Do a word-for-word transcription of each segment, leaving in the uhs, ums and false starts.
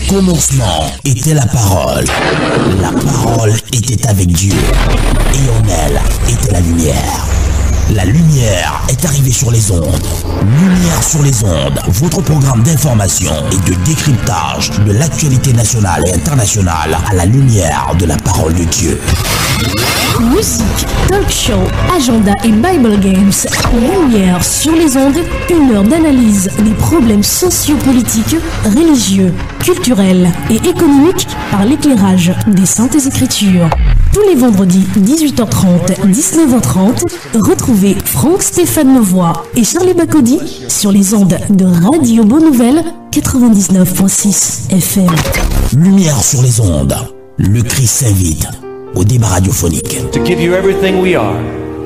commencement était la parole. La parole était avec Dieu. Et en elle était la lumière. La lumière est arrivée sur les ondes. Lumière sur les ondes, votre programme d'information et de décryptage de l'actualité nationale et internationale à la lumière de la parole de Dieu. Musique, talk show, agenda et Bible Games. Lumière sur les ondes, une heure d'analyse des problèmes sociopolitiques, religieux, culturels et économiques par l'éclairage des Saintes Écritures. Tous les vendredis dix-huit heures trente, dix-neuf heures trente, retrouvez Franck Stéphane Levoix et Charlie Bacody sur les ondes de Radio Bonne Nouvelle quatre-vingt-dix-neuf virgule six F M. Lumière sur les ondes, le Christ s'invite au débat radiophonique. To give you everything we are.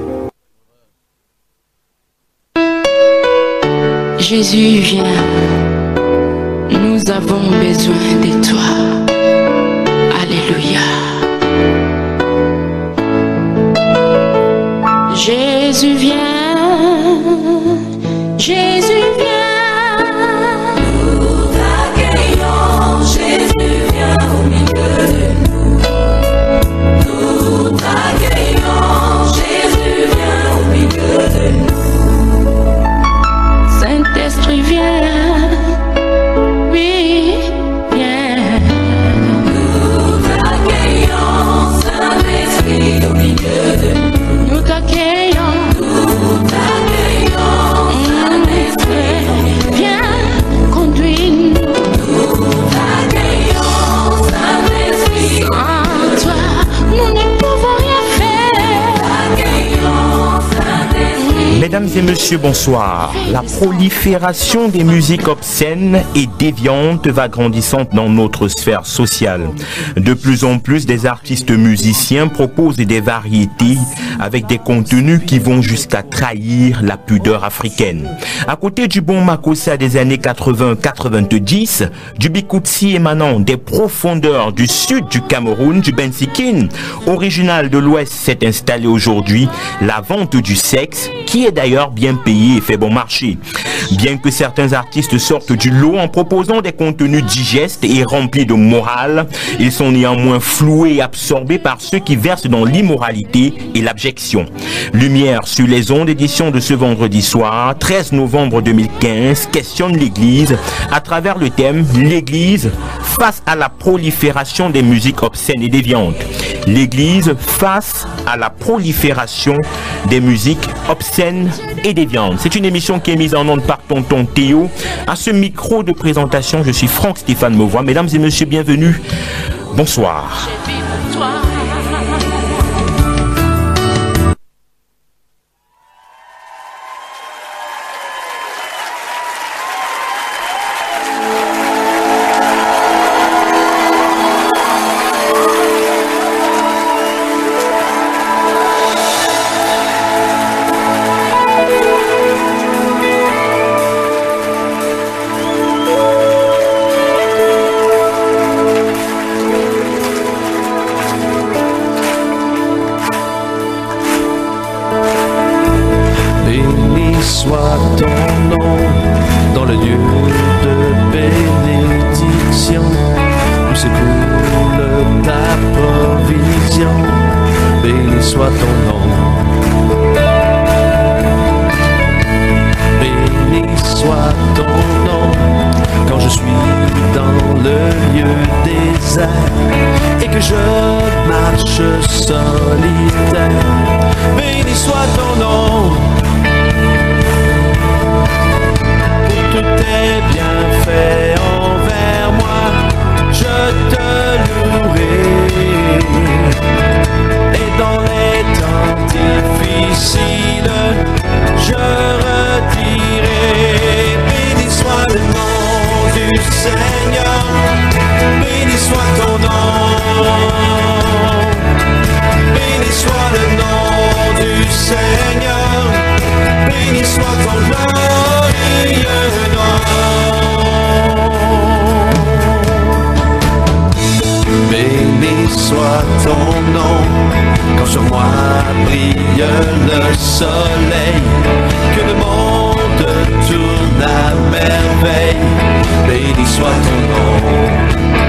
Jésus, viens, nous avons besoin de toi. Alléluia. Jésus, viens, Jésus, viens. Nous t'accueillons, Jésus, viens au milieu de nous. Nous t'accueillons, Jésus, viens au milieu de nous. Saint-Esprit, viens, oui, viens. Nous t'accueillons, Saint-Esprit, au milieu de nous. Nous t'accueillons, nous t'accueillons, Saint-Esprit, viens, conduis-nous. Nous t'accueillons, Saint-Esprit, en toi, nous ne pouvons rien faire. t'accueillons, Saint-Esprit. Mesdames et messieurs, bonsoir. La prolifération des musiques obscènes et déviantes va grandissant dans notre sphère sociale. De plus en plus, des artistes musiciens proposent des variétés avec des contenus qui vont jusqu'à trahir la pudeur africaine. À côté du bon Makossa des années quatre-vingts quatre-vingt-dix, du Bikutsi émanant des profondeurs du sud du Cameroun, du Bensikin, original de l'ouest, s'est installé aujourd'hui la vente du sexe, qui est d'ailleurs bien payé et fait bon marché. Bien que certains artistes sortent du lot en proposant des contenus digestes et remplis de morale, ils sont néanmoins floués et absorbés par ceux qui versent dans l'immoralité et l'abjection. Lumière sur les ondes, édition de ce vendredi soir, treize novembre deux mille quinze, questionne l'Église à travers le thème « L'Église face à la prolifération des musiques obscènes et déviantes ». L'Église face à la prolifération des musiques obscènes et déviantes. C'est une émission qui est mise en onde par Tonton Théo. À ce micro de présentation, je suis Franck Stéphane Levoix. Mesdames et messieurs, bienvenue. Bonsoir. Béni soit ton nom.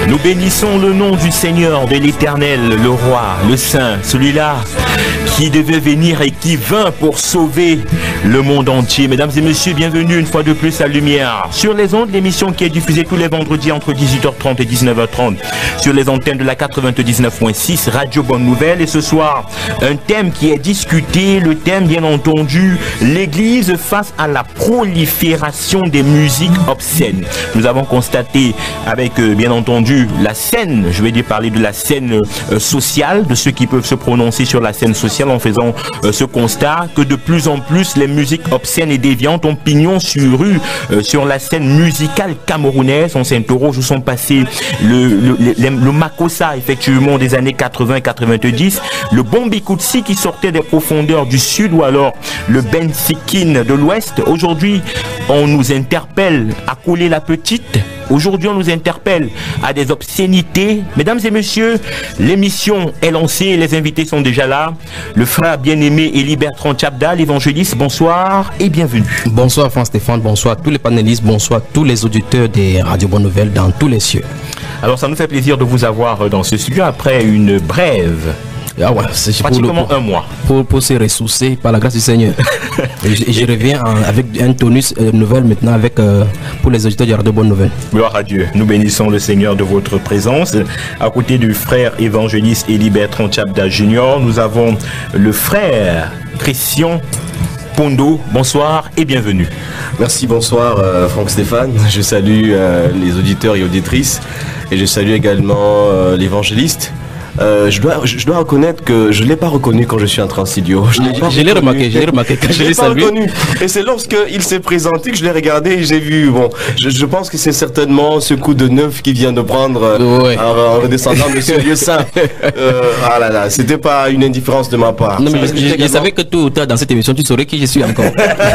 Nous bénissons le nom du Seigneur, de l'Éternel, le Roi, le Saint, celui-là qui devait venir et qui vint pour sauver le monde entier. Mesdames et messieurs, bienvenue une fois de plus à Lumière sur les ondes, l'émission qui est diffusée tous les vendredis entre dix-huit heures trente et dix-neuf heures trente sur les antennes de la quatre-vingt-dix-neuf point six Radio Bonne Nouvelle. Et ce soir, un thème qui est discuté, le thème bien entendu, l'Église face à la prolifération des musiques obscènes. Nous avons constaté avec euh, bien entendu la scène, je vais dire parler de la scène euh, sociale, de ceux qui peuvent se prononcer sur la scène sociale en faisant euh, ce constat que de plus en plus les musiques obscènes et déviantes ont pignon sur rue euh, sur la scène musicale camerounaise. On s'interroge où sont passés le, le, le, le, le Makossa effectivement des années quatre-vingts quatre-vingt-dix, le Bombikutsi qui sortait des profondeurs du sud ou alors le Ben Sikin de l'ouest. Aujourd'hui on nous interpelle à couler la petite. Aujourd'hui, on nous interpelle à des obscénités. Mesdames et messieurs, l'émission est lancée, les invités sont déjà là. Le frère bien-aimé Élie Bertrand Tchabda, l'évangéliste, bonsoir et bienvenue. Bonsoir Franck-Stéphane, bonsoir tous les panélistes, bonsoir tous les auditeurs des Radio Bonne Nouvelle dans tous les cieux. Alors, ça nous fait plaisir de vous avoir dans ce studio après une brève. Ah ouais, c'est pratiquement pour, un mois. Pour, pour se ressourcer par la grâce du Seigneur. et, je, et je reviens en, avec un tonus euh, nouvelle maintenant avec, euh, pour les auditeurs de Radio Bonne Nouvelle. Gloire à Dieu. Nous bénissons le Seigneur de votre présence. À côté du frère évangéliste Élie Bertrand Tchabda Junior, nous avons le frère Christian Pondo. Bonsoir et bienvenue. Merci, bonsoir euh, Franck-Stéphane. Je salue euh, les auditeurs et auditrices et je salue également euh, l'évangéliste. Euh, je, dois, je, je dois reconnaître que je ne l'ai pas reconnu quand je suis entré en studio. Je, je l'ai remarqué, je l'ai remarqué quand je l'ai salué. Et c'est lorsqu'il s'est présenté que je l'ai regardé et j'ai vu. Bon, je, je pense que c'est certainement ce coup de neuf qui vient de prendre euh, ouais. en, en redescendant de ce lieu saint. Euh, ah là là, c'était pas une indifférence de ma part. Non, mais je, je, je savais que tout ou tard dans cette émission, tu saurais qui je suis encore.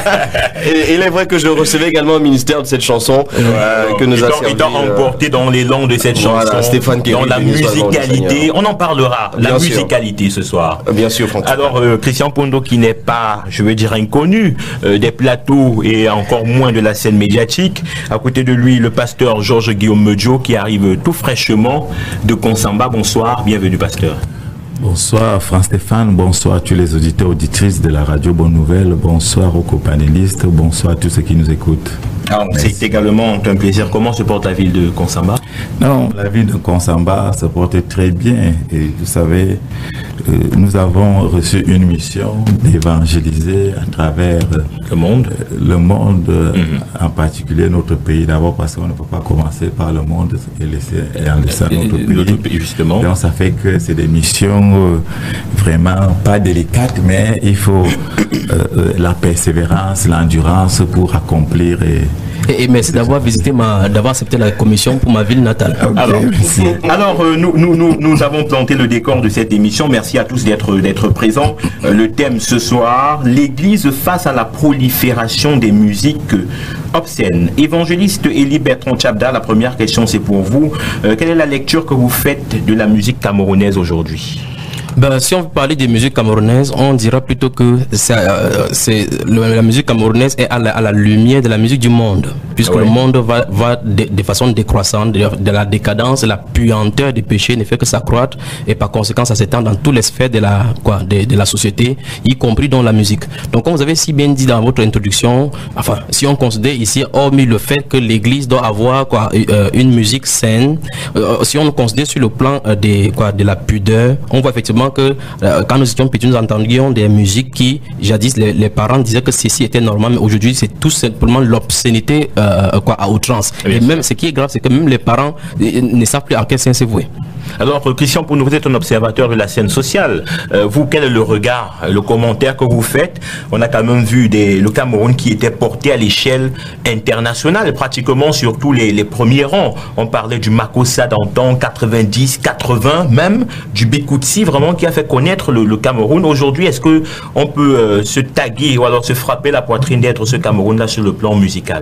et, et il est vrai que je recevais également au ministère de cette chanson euh, que nous a servi. Il t'a emporté dans l'élan de cette voilà, chanson, Stéphane dans la musicalité. On en parlera, la bien musicalité sûr. Ce soir. Bien sûr, Franck. Alors, euh, Christian Pondo qui n'est pas, je veux dire, inconnu euh, des plateaux et encore moins de la scène médiatique. À côté de lui, le pasteur Georges Guillaume Medjo qui arrive tout fraîchement de Konsamba. Bonsoir, bienvenue pasteur. Bonsoir Franck-Stéphane, bonsoir à tous les auditeurs auditrices de la Radio Bonne Nouvelle, bonsoir aux copanélistes, bonsoir à tous ceux qui nous écoutent. Alors, c'est également un plaisir. Comment se porte la ville de Konsamba? Non, la ville de Konsamba se porte très bien. Et vous savez, euh, nous avons reçu une mission d'évangéliser à travers le monde, euh, le monde mm-hmm. en particulier notre pays. D'abord parce qu'on ne peut pas commencer par le monde et laisser et en laissant notre pays. Notre pays justement. Donc ça fait que c'est des missions euh, vraiment pas délicates, mais il faut euh, la persévérance, l'endurance pour accomplir et Et, et merci d'avoir visité ma, d'avoir accepté la commission pour ma ville natale. Okay. Alors, alors euh, nous, nous, nous, nous avons planté le décor de cette émission. Merci à tous d'être, d'être présents. Euh, le thème ce soir, l'Église face à la prolifération des musiques obscènes. Évangéliste Élie Bertrand Tchabda, la première question c'est pour vous. Euh, quelle est la lecture que vous faites de la musique camerounaise aujourd'hui? Ben, si on veut parler des musiques camerounaises, on dira plutôt que c'est, euh, c'est le, la musique camerounaise est à la, à la lumière de la musique du monde, puisque ouais. le monde va, va de, de façon décroissante, de, de la décadence, la puanteur du péché ne fait que s'accroître et par conséquent ça s'étend dans toutes les sphères de la, quoi, de, de la société, y compris dans la musique. Donc comme vous avez si bien dit dans votre introduction, enfin si on considère ici, hormis le fait que l'Église doit avoir quoi, euh, une musique saine, euh, si on considère sur le plan euh, des, quoi, de la pudeur, on voit effectivement que euh, quand nous étions petits, nous entendions des musiques qui, jadis, les, les parents disaient que ceci était normal, mais aujourd'hui, c'est tout simplement l'obscénité euh, quoi, à outrance. Et même, ce qui est grave, c'est que même les parents euh, ne savent plus à quel sens c'est voué. Alors, Christian, pour nous, vous êtes un observateur de la scène sociale. Euh, vous, quel est le regard, le commentaire que vous faites? On a quand même vu des, le Cameroun qui était porté à l'échelle internationale, pratiquement sur tous les, les premiers rangs. On parlait du Makossa d'antan, quatre-vingt-dix, quatre-vingts, même du Bikutsi, vraiment qui a fait connaître le, le Cameroun. Aujourd'hui, est-ce que on peut euh, se taguer ou alors se frapper la poitrine d'être ce Cameroun-là sur le plan musical?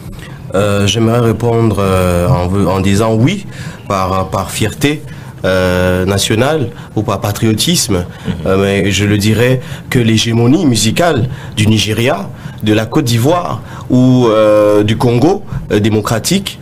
Euh, j'aimerais répondre euh, en, en disant oui, par, par fierté euh, nationale ou par patriotisme. Mm-hmm. euh, mais je le dirais que l'hégémonie musicale du Nigeria, de la Côte d'Ivoire ou euh, du Congo euh, démocratique,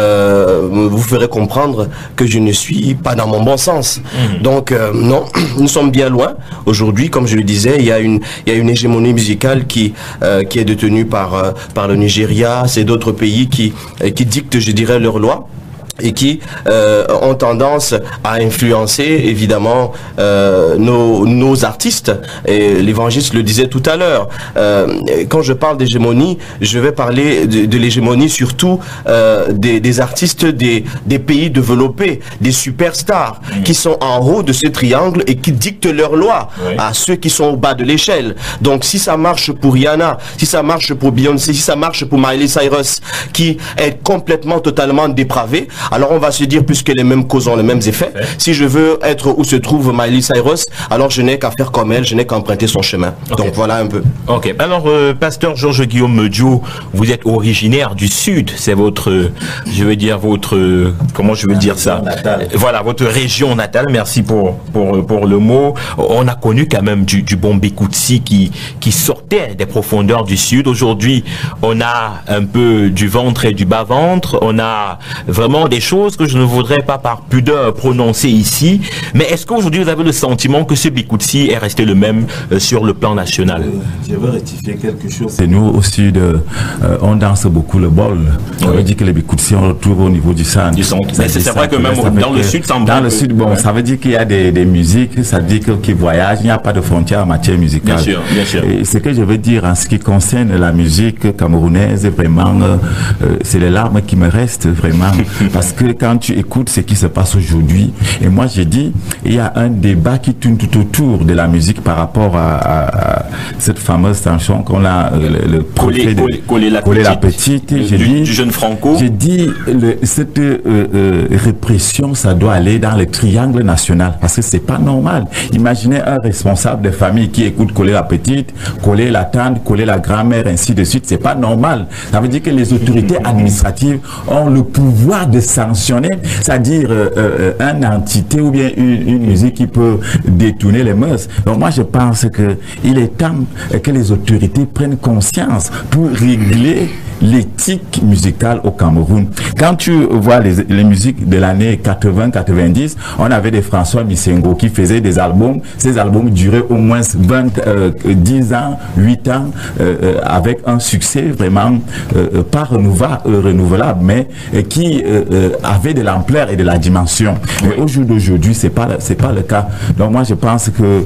euh, vous ferez comprendre que je ne suis pas dans mon bon sens. Mmh. Donc euh, non, nous sommes bien loin. Aujourd'hui, comme je le disais, il y a une, il y a une hégémonie musicale qui, euh, qui est détenue par, euh, par le Nigeria, c'est d'autres pays qui, euh, qui dictent, je dirais, leurs lois et qui euh, ont tendance à influencer évidemment euh, nos, nos artistes. Et l'évangéliste le disait tout à l'heure. Euh, quand je parle d'hégémonie, je vais parler de, de l'hégémonie surtout euh, des, des artistes des, des pays développés, des superstars mmh. qui sont en haut de ce triangle et qui dictent leurs lois oui. à ceux qui sont au bas de l'échelle. Donc si ça marche pour Rihanna, si ça marche pour Beyoncé, si ça marche pour Miley Cyrus, qui est complètement, totalement dépravé, alors on va se dire, puisque les mêmes causes ont les mêmes effets, si je veux être où se trouve Miley Cyrus, alors je n'ai qu'à faire comme elle, je n'ai qu'à emprunter son chemin. Okay. Donc voilà un peu. Ok. Alors, euh, pasteur Georges Guillaume Dio, vous êtes originaire du Sud, c'est votre, je veux dire, votre, comment je veux La dire ça natale. Voilà, votre région natale, merci pour, pour, pour le mot. On a connu quand même du, du bon Bekutsi qui, qui sortait des profondeurs du Sud. Aujourd'hui, on a un peu du ventre et du bas-ventre, on a vraiment des choses que je ne voudrais pas par pudeur prononcer ici, mais est-ce qu'aujourd'hui vous avez le sentiment que ce Bekutsi est resté le même euh, sur le plan national? euh, Je veux rectifier quelque chose. C'est nous au Sud, euh, on danse beaucoup le bol. Ça oui. veut dire que les Bekutsi on retrouve au niveau du centre. Du centre. Mais c'est vrai que même dans le Sud, ça dans le Sud, bon, ouais. ça veut dire qu'il y a des, des musiques, ça veut dire qu'ils voyagent, il n'y a pas de frontières en matière musicale. Bien sûr, bien sûr. Et ce que je veux dire en ce qui concerne la musique camerounaise, vraiment, euh, c'est les larmes qui me restent vraiment, parce que quand tu écoutes ce qui se passe aujourd'hui, et moi j'ai dit, il y a un débat qui tourne tout autour de la musique par rapport à, à, à cette fameuse chanson qu'on a, euh, le, le coller, de, coller, coller la coller petite, la petite j'ai du, dit, du jeune Franco. J'ai dit, le, cette euh, euh, répression, ça doit aller dans le triangle national, parce que c'est pas normal. Imaginez un responsable de famille qui écoute coller la petite, coller la tante, coller la grand-mère, ainsi de suite, c'est pas normal. Ça veut dire que les autorités administratives ont le pouvoir de sanctionner, c'est-à-dire euh, euh, une entité ou bien une, une musique qui peut détourner les mœurs. Donc moi je pense qu'il est temps que les autorités prennent conscience pour régler l'éthique musicale au Cameroun. Quand tu vois les, les musiques de l'année quatre-vingt quatre-vingt-dix, on avait des François Misengo qui faisaient des albums. Ces albums duraient au moins vingt, euh, dix ans, huit ans, euh, avec un succès vraiment euh, pas renouvelable, euh, renouvelable mais euh, qui euh, euh, avait de l'ampleur et de la dimension. Mais au jour d'aujourd'hui, c'est pas, c'est pas le cas. Donc moi, je pense que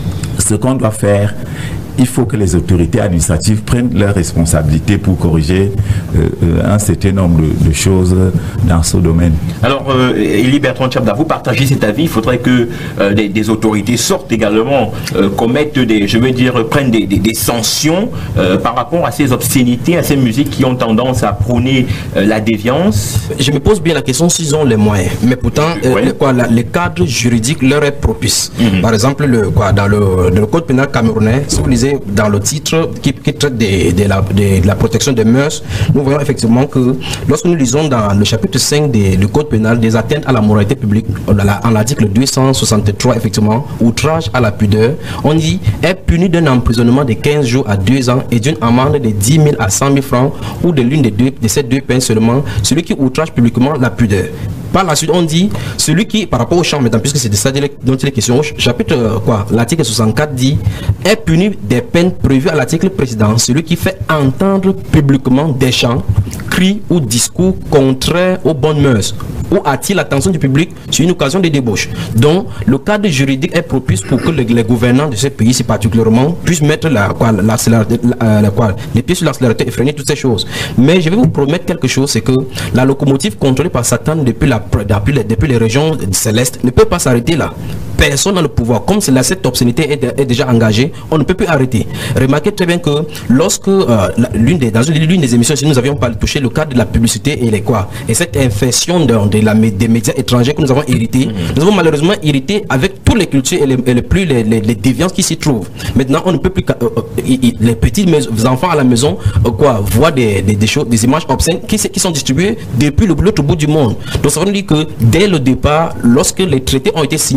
ce qu'on doit faire, il faut que les autorités administratives prennent leurs responsabilités pour corriger euh, euh, un certain nombre de, de choses dans ce domaine. Alors, euh, Élie Bertrand Tchabda, vous partagez cet avis. Il faudrait que euh, des, des autorités sortent également, euh, commettent des, je veux dire, prennent des, des, des sanctions euh, par rapport à ces obscénités, à ces musiques qui ont tendance à prôner euh, la déviance. Je me pose bien la question s'ils ont les moyens. Mais pourtant, euh, ouais. le, quoi, la, le cadre juridique leur est propice. Mm-hmm. Par exemple, le, quoi, dans, le, dans le code pénal camerounais, si vous lisez dans le titre qui, qui traite de, de, la, de, de la protection des mœurs, nous voyons effectivement que lorsque nous lisons dans le chapitre cinq du code pénal des atteintes à la moralité publique, en l'article deux cent soixante-trois, effectivement, outrage à la pudeur, on dit est puni d'un emprisonnement de quinze jours à deux ans et d'une amende de dix mille à cent mille francs ou de l'une des deux de ces deux peines seulement celui qui outrage publiquement la pudeur. Par la suite, on dit celui qui, par rapport au champ, maintenant, puisque c'est de ça dont il est question, chapitre euh, quoi, l'article soixante-quatre dit est puni des peines prévues à l'article précédent celui qui fait entendre publiquement des chants, cris ou discours contraires aux bonnes mœurs ou attire l'attention du public sur une occasion de débauche. Donc, le cadre juridique est propice pour que les, les gouvernants de ce pays, si particulièrement, puissent mettre la, quoi, la, la, la, quoi, les pieds sur l'accélérateur et freiner toutes ces choses. Mais je vais vous promettre quelque chose, c'est que la locomotive contrôlée par Satan depuis, la, depuis, les, depuis les régions célestes ne peut pas s'arrêter là. Personne n'a le pouvoir. Comme là, cette obscénité est, est déjà engagée, on ne peut plus arrêter. Remarquez très bien que lorsque, euh, l'une des, dans l'une des émissions, si nous avions pas touché le cadre de la publicité et les quoi, et cette infection de, de la, des médias étrangers que nous avons hérité, mmh. nous avons malheureusement hérité avec toutes les cultures et les, et les plus les, les, les déviances qui s'y trouvent. Maintenant, on ne peut plus, euh, euh, les petits enfants à la maison, euh, quoi, voient des, des, des choses, des images obscènes qui, qui sont distribuées depuis l'autre bout du monde. Donc ça veut dire que dès le départ, lorsque les traités ont été signés pour que les câbles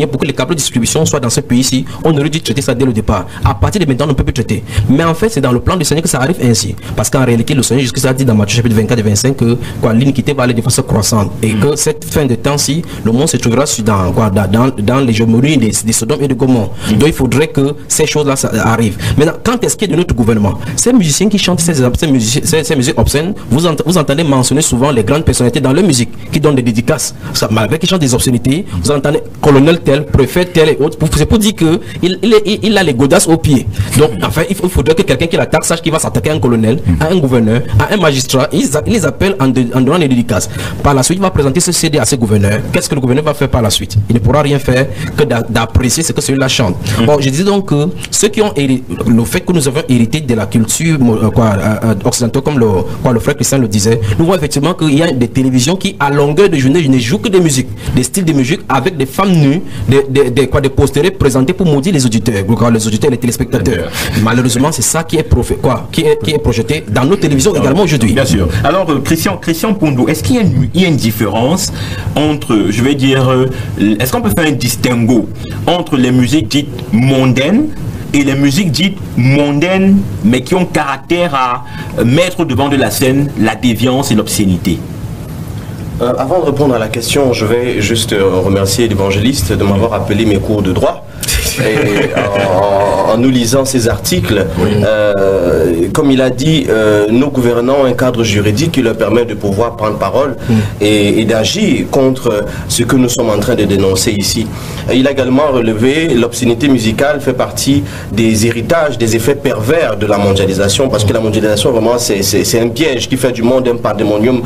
câble de distribution soit dans ce pays-ci, on aurait dû traiter ça dès le départ. À partir de maintenant, on ne peut plus traiter. Mais en fait, c'est dans le plan du Seigneur que ça arrive ainsi. Parce qu'en réalité, le Seigneur jusqu'à ça dit dans Matthieu chapitre vingt-quatre et vingt-cinq que quoi, l'iniquité va aller de façon croissante. Et que cette fin de temps-ci, le monde se trouvera dans, quoi, dans, dans, dans l'hégémonie des, des Sodome et de Gomorrhe. Donc il faudrait que ces choses-là arrivent. Maintenant, quand est-ce qu'il y a de notre gouvernement? Ces musiciens qui chantent ces, ces, musiques, ces, ces musiques obscènes, vous, ent, vous entendez mentionner souvent les grandes personnalités dans leur musique qui donnent des dédicaces. Ça, malgré qu'ils chantent des obscénités, vous entendez colonel tel, préfet tel et autres. C'est pour dire qu'il il, il, il a les godasses aux pieds. Donc, enfin, il, faut, il faudrait que quelqu'un qui l'attaque sache qu'il va s'attaquer à un colonel, à un gouverneur, à un magistrat. Il, il les appelle en, de, en donnant des dédicaces. Par la suite, il va présenter ce C D à ses gouverneurs. Qu'est-ce que le gouverneur va faire par la suite? Il ne pourra rien faire que d'apprécier ce que celui-là chante. Mm. Bon, je disais donc que ceux qui ont hérité, le fait que nous avons hérité de la culture euh, quoi, euh, occidentale, comme le, quoi, le frère Christian le disait, nous voyons effectivement qu'il y a des télévisions qui, à longueur de journée, ne jouent que des musiques, des styles de musique avec des femmes nues, des, des, des, quoi, des postérés présentés pour maudire les auditeurs, quoi, les auditeurs et les téléspectateurs. Mm. Malheureusement, c'est ça qui est, profé, quoi, qui, est, qui est projeté dans nos télévisions non, également aujourd'hui. Bien sûr. Alors, euh, Christian, Christian Pondou, est-ce qu'il y, y a une différence entre, je vais dire, euh, est-ce qu'on peut faire un distinguo entre les musiques dites mondaines et les musiques dites mondaines, mais qui ont caractère à mettre devant de la scène la déviance et l'obscénité? euh, Avant de répondre à la question, je vais juste euh, remercier l'évangéliste de m'avoir appelé mes cours de droit. Et en, en nous lisant ces articles, oui. euh, comme il a dit, euh, nos gouvernants ont un cadre juridique qui leur permet de pouvoir prendre parole mm. et, et d'agir contre ce que nous sommes en train de dénoncer ici. Et il a également relevé l'obscénité musicale fait partie des héritages, des effets pervers de la mondialisation, parce que la mondialisation vraiment c'est un piège qui fait du monde un pandémonium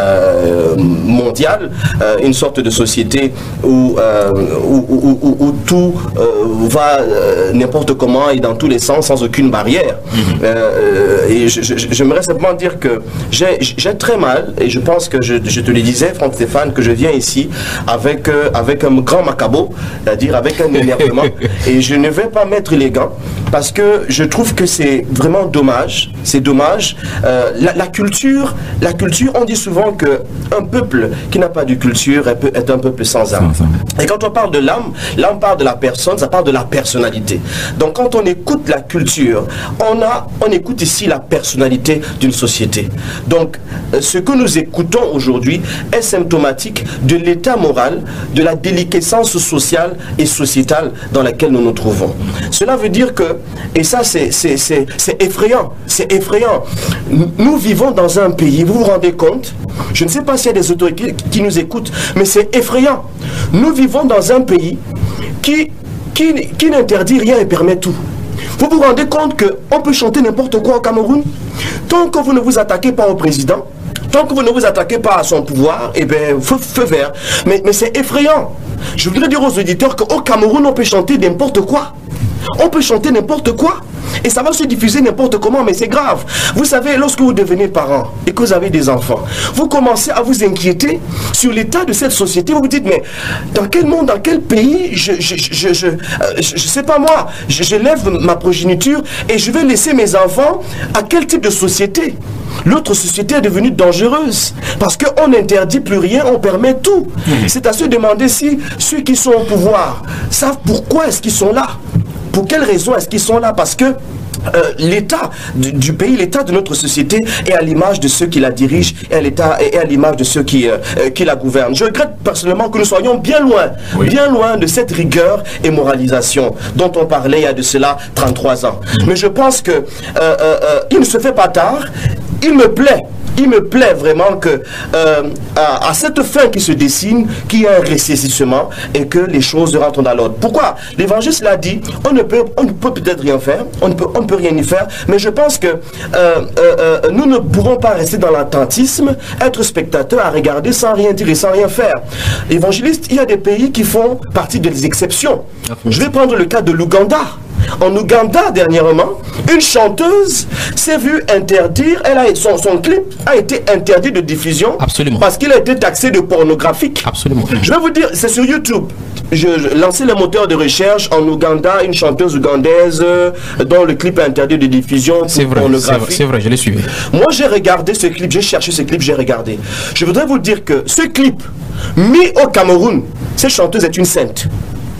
euh, mondial, euh, une sorte de société où, euh, où, où, où, où tout euh, va euh, n'importe comment et dans tous les sens sans aucune barrière. Mm-hmm. euh, et j'aimerais simplement dire que j'ai très mal, et je pense que je, je te le disais, Franck Stéphane, que je viens ici avec, euh, avec un grand macabo, c'est-à-dire avec un énervement, et je ne vais pas mettre les gants parce que je trouve que c'est vraiment dommage. C'est dommage. Euh, la, la culture, la culture, on dit souvent que un peuple qui n'a pas de culture est un peuple sans âme. Et quand on parle de l'âme, l'âme parle de la personne, ça parle de la personnalité. Donc quand on écoute la culture, on, a, on écoute ici la personnalité d'une société. Donc ce que nous écoutons aujourd'hui est symptomatique de l'état moral, de la déliquescence sociale et sociétale dans laquelle nous nous trouvons. Cela veut dire que, et ça c'est effrayant, c'est effrayant. Nous vivons dans un pays, vous vous rendez compte, je ne sais pas s'il y a des autorités qui nous écoutent, mais c'est effrayant. Nous vivons dans un pays qui, qui, qui n'interdit rien et permet tout. Vous vous rendez compte qu'on peut chanter n'importe quoi au Cameroun? Tant que vous ne vous attaquez pas au président, tant que vous ne vous attaquez pas à son pouvoir, eh bien, feu, feu vert. Mais, mais c'est effrayant. Je voudrais dire aux auditeurs qu'au Cameroun, on peut chanter n'importe quoi. On peut chanter n'importe quoi. Et ça va se diffuser n'importe comment, mais c'est grave. Vous savez, lorsque vous devenez parent et que vous avez des enfants, vous commencez à vous inquiéter sur l'état de cette société. Vous vous dites, mais dans quel monde, dans quel pays, je je, je, je, euh, je, je sais pas moi, je, je lève ma progéniture et je vais laisser mes enfants à quel type de société? L'autre société est devenue dangereuse parce qu'on n'interdit plus rien, on permet tout. Mmh. C'est à se demander si ceux qui sont au pouvoir savent pourquoi est-ce qu'ils sont là. Pour quelles raisons est-ce qu'ils sont là? Parce que euh, l'état du, du pays, l'état de notre société est à l'image de ceux qui la dirigent et à l'état et à l'image de ceux qui, euh, qui la gouvernent. Je regrette personnellement que nous soyons bien loin, oui. bien loin de cette rigueur et moralisation dont on parlait il y a de cela trente-trois ans. Mmh. Mais je pense que euh, euh, il ne se fait pas tard. Il me plaît. Il me plaît vraiment que euh, à, à cette fin qui se dessine, qu'il y ait un ressaisissement et que les choses rentrent dans l'ordre. Pourquoi? L'évangile l'a dit, on ne peut on ne peut peut-être rien faire, on ne peut, on ne peut rien y faire, mais je pense que euh, euh, euh, nous ne pourrons pas rester dans l'attentisme, être spectateurs à regarder sans rien dire et sans rien faire. Évangéliste, il y a des pays qui font partie des exceptions. Je vais prendre le cas de l'Ouganda. En Ouganda, dernièrement, une chanteuse s'est vue interdire, elle a, son, son clip a été interdit de diffusion. Absolument. Parce qu'il a été taxé de pornographique. Absolument. Je vais vous dire, c'est sur YouTube. Je, je lançais le moteur de recherche en Ouganda, une chanteuse ougandaise euh, dont le clip est interdit de diffusion pour vrai, pornographie. C'est vrai, vrai, je l'ai suivi. Moi, j'ai regardé ce clip, j'ai cherché ce clip, j'ai regardé. Je voudrais vous dire que ce clip, mis au Cameroun, cette chanteuse est une sainte.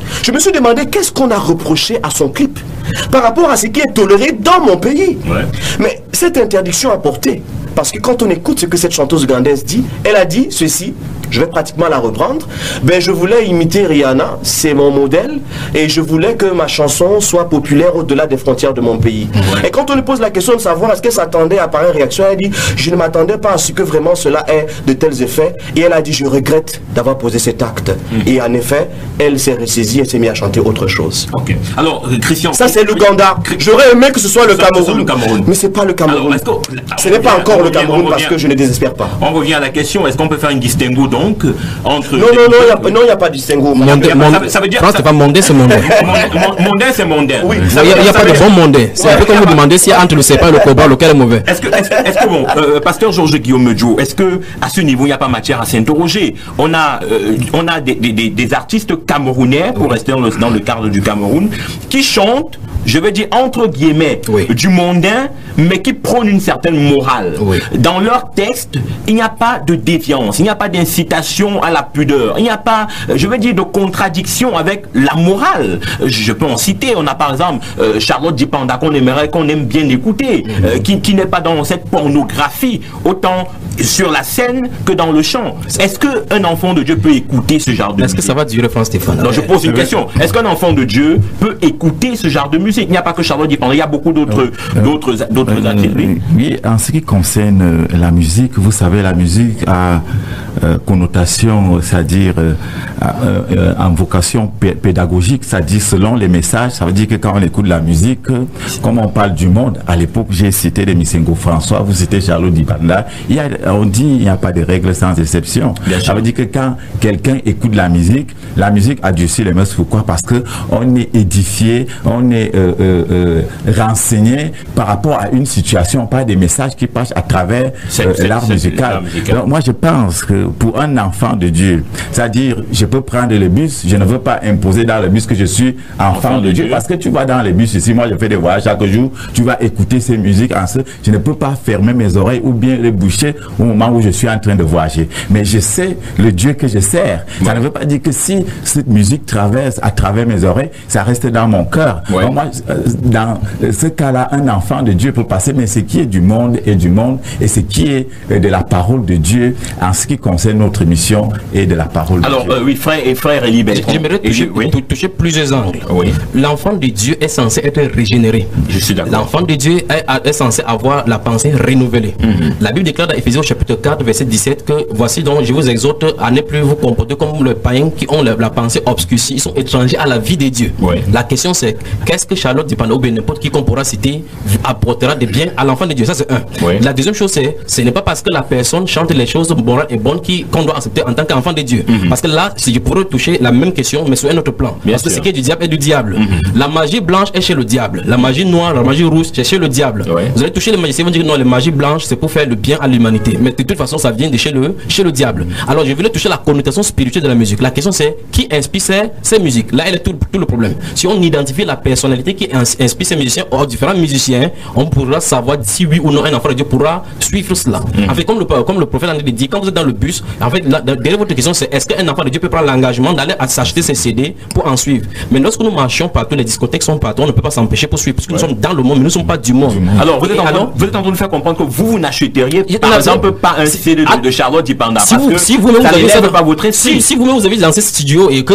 je me suis demandé qu'est-ce qu'on a reproché à son clip par rapport à ce qui est toléré dans mon pays. Ouais. Mais cette interdiction a porté, parce que quand on écoute ce que cette chanteuse ougandaise dit, elle a dit ceci, je vais pratiquement la reprendre, ben je voulais imiter Rihanna, c'est mon modèle, et je voulais que ma chanson soit populaire au-delà des frontières de mon pays. Ouais. Et quand on lui pose la question de savoir est-ce qu'elle s'attendait à pareille réaction, elle dit, je ne m'attendais pas à ce que vraiment cela ait de tels effets, et elle a dit, je regrette d'avoir posé cet acte. Mmh. Et en effet, elle s'est ressaisie et s'est mise à chanter autre chose. Ok. Alors, Christian... Ça, c'est l'Ouganda. J'aurais aimé que ce soit le Cameroun, le Cameroun. Mais c'est pas le Cameroun. Alors, ce n'est pas encore le Cameroun parce que je ne désespère pas. On revient à la question, est-ce qu'on peut faire une distinguo donc entre... Non, non, non, il n'y a, a pas de distinguo. Mondé, ça, ça veut dire... Non, c'est pas mondé, c'est mondé. Mondé, c'est mondé. Oui. Il n'y a, a pas de bon mondé. C'est un peu comme vous demandez si entre le serpent et le cobra, lequel est mauvais. Est-ce que, est-ce, est-ce que bon, euh, pasteur Georges Guillaume Medjo, est-ce que à ce niveau, il n'y a pas matière à s'interroger? On a, euh, on a des, des, des artistes camerounais, pour rester dans le, dans le cadre du Cameroun, qui chantent, je veux dire entre guillemets, oui. du mondain, mais qui prônent une certaine morale. Oui. Dans leur texte, il n'y a pas de défiance, il n'y a pas d'incitation à la pudeur, il n'y a pas, je veux dire, de contradiction avec la morale. Je peux en citer, on a par exemple euh, Charlotte Dipanda qu'on aimerait, qu'on aime bien écouter, mmh. euh, qui, qui n'est pas dans cette pornographie, autant sur la scène que dans le chant. Est-ce qu'un enfant de Dieu peut écouter ce genre de Est-ce musique? que ça va durer, François Stéphane? Non, je pose une question. Est-ce qu'un enfant de Dieu peut écouter ce genre de musique? Il n'y a pas que Charlotte Dipanda, il y a beaucoup d'autres euh, d'autres d'autres euh, artistes. Oui, en ce qui concerne euh, la musique, vous savez, la musique a euh, connotation, c'est-à-dire euh, euh, euh, en vocation p- pédagogique, c'est-à-dire selon les messages. Ça veut dire que quand on écoute la musique, euh, comme on parle du monde, à l'époque j'ai cité les Misengo François, vous citez Charlotte Dipanda, il y a, on dit il n'y a pas de règles sans exception. Bien ça sûr. Veut dire que quand quelqu'un écoute la musique, la musique a durci les mœurs. Pourquoi? Parce que on est édifié, on est euh, euh, euh, renseigné par rapport à une situation, pas des messages qui passent à travers euh, l'art musical. Donc, moi je pense que pour un enfant de Dieu, c'est-à-dire je peux prendre le bus, je ne veux pas imposer dans le bus que je suis enfant, enfant de, de Dieu, Dieu, parce que tu vas dans les bus ici, moi je fais des voyages chaque jour, tu vas écouter ces musiques en ce, je ne peux pas fermer mes oreilles ou bien les boucher au moment où je suis en train de voyager. Mais je sais le Dieu que je sers. Ouais. Ça ne veut pas dire que si cette musique traverse à travers mes oreilles, ça reste dans mon cœur. Ouais. Donc moi, dans ce cas-là, un enfant de Dieu peut passer, mais ce qui est du monde est du monde, et ce qui est de la parole de Dieu en ce qui concerne notre mission et de la parole Alors, de Dieu. Alors, euh, oui, frère et frère Elie Beltran. J'aimerais toucher, oui. toucher plusieurs angles. Oui. L'enfant de Dieu est censé être régénéré. Je suis d'accord. L'enfant de Dieu est, est censé avoir la pensée renouvelée. Mm-hmm. La Bible déclare dans Éphésiens chapitre quatre, verset dix-sept que voici donc je vous exhorte à ne plus vous comporter comme les païens qui ont la, la pensée obscurcie, ils sont étrangers à la vie de Dieu. Oui. La question c'est qu'est-ce que Charlotte Dipanda ou bien n'importe qui qu'on pourra citer apportera de bien à l'enfant de Dieu. Ça c'est un. Oui. La deuxième chose c'est ce n'est pas parce que la personne chante les choses morales et bonnes qu'on doit accepter en tant qu'enfant de Dieu. Mm-hmm. Parce que là, si je pourrais toucher la même question mais sur un autre plan. Bien parce sûr. Que ce qui est du diable est du diable. Mm-hmm. La magie blanche est chez le diable. La magie noire, la magie rouge, c'est chez le diable. Oui. Vous allez toucher les magiciens, ils vont dire non, les magies blanches c'est pour faire le bien à l'humanité. Mais de toute façon, ça vient de chez le, chez le diable. Alors je voulais toucher la connotation spirituelle de la musique. La question c'est qui inspire ces, ces musiques. Là, elle est tout, tout le problème. Si on identifie la personnalité qui inspire ces musiciens aux différents musiciens, on pourra savoir si oui ou non un enfant de Dieu pourra suivre cela. Mm. En fait, comme le, comme le prophète André dit, quand vous êtes dans le bus, en fait, la, derrière votre question c'est est-ce qu'un enfant de Dieu peut prendre l'engagement d'aller s'acheter ses C D pour en suivre. Mais lorsque nous marchons partout, les discothèques sont partout, on ne peut pas s'empêcher pour suivre, parce que ouais. nous sommes dans le monde, mais nous ne sommes pas du monde. Du monde. Alors, vous êtes, en train, vous êtes en train de faire comprendre que vous, vous n'achèteriez par exemple pas un C D de, de Charlotte Dipanda. Si vous, si vous, vous avez ça pas votre si, si vous-même vous avez lancé ce studio et que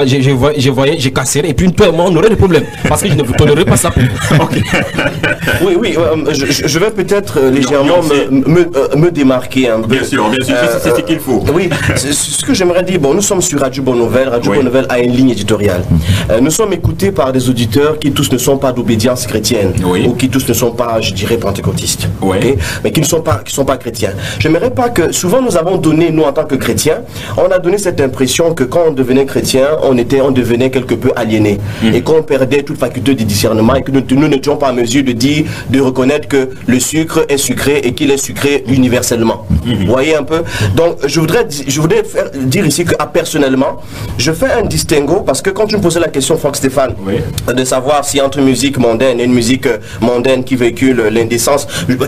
je voyais, j'ai cassé et puis une toi moi on aurait des problèmes parce que je ne vous tolérerai pas ça. Okay. Oui, oui, euh, je, je vais peut-être euh, légèrement me, me, euh, me démarquer un peu. Bien sûr, bien sûr, euh, c'est ce qu'il faut. Oui, ce que j'aimerais dire, bon, nous sommes sur Radio Bonne Nouvelle. Radio oui. Bonne Nouvelle a une ligne éditoriale. Euh, nous sommes écoutés par des auditeurs qui tous ne sont pas d'obédience chrétienne oui. ou qui tous ne sont pas, je dirais, pentecôtistes, oui. okay? mais qui ne sont pas, qui sont pas chrétiens. J'aimerais pas que, souvent nous avons donné, nous en tant que chrétiens, on a donné cette impression que quand on devenait chrétien, on était, on devenait quelque peu aliéné mmh. et qu'on perdait toute faculté de discernement et que nous, nous n'étions pas en mesure de dire, de reconnaître que le sucre est sucré et qu'il est sucré universellement. Mmh. Vous voyez un peu. Donc je voudrais, je voudrais faire, dire ici qu'à personne personnellement, je fais un distinguo parce que quand tu me posais la question, Franck Stéphane, oui. de savoir si entre musique mondaine et une musique mondaine qui véhicule l'indécence,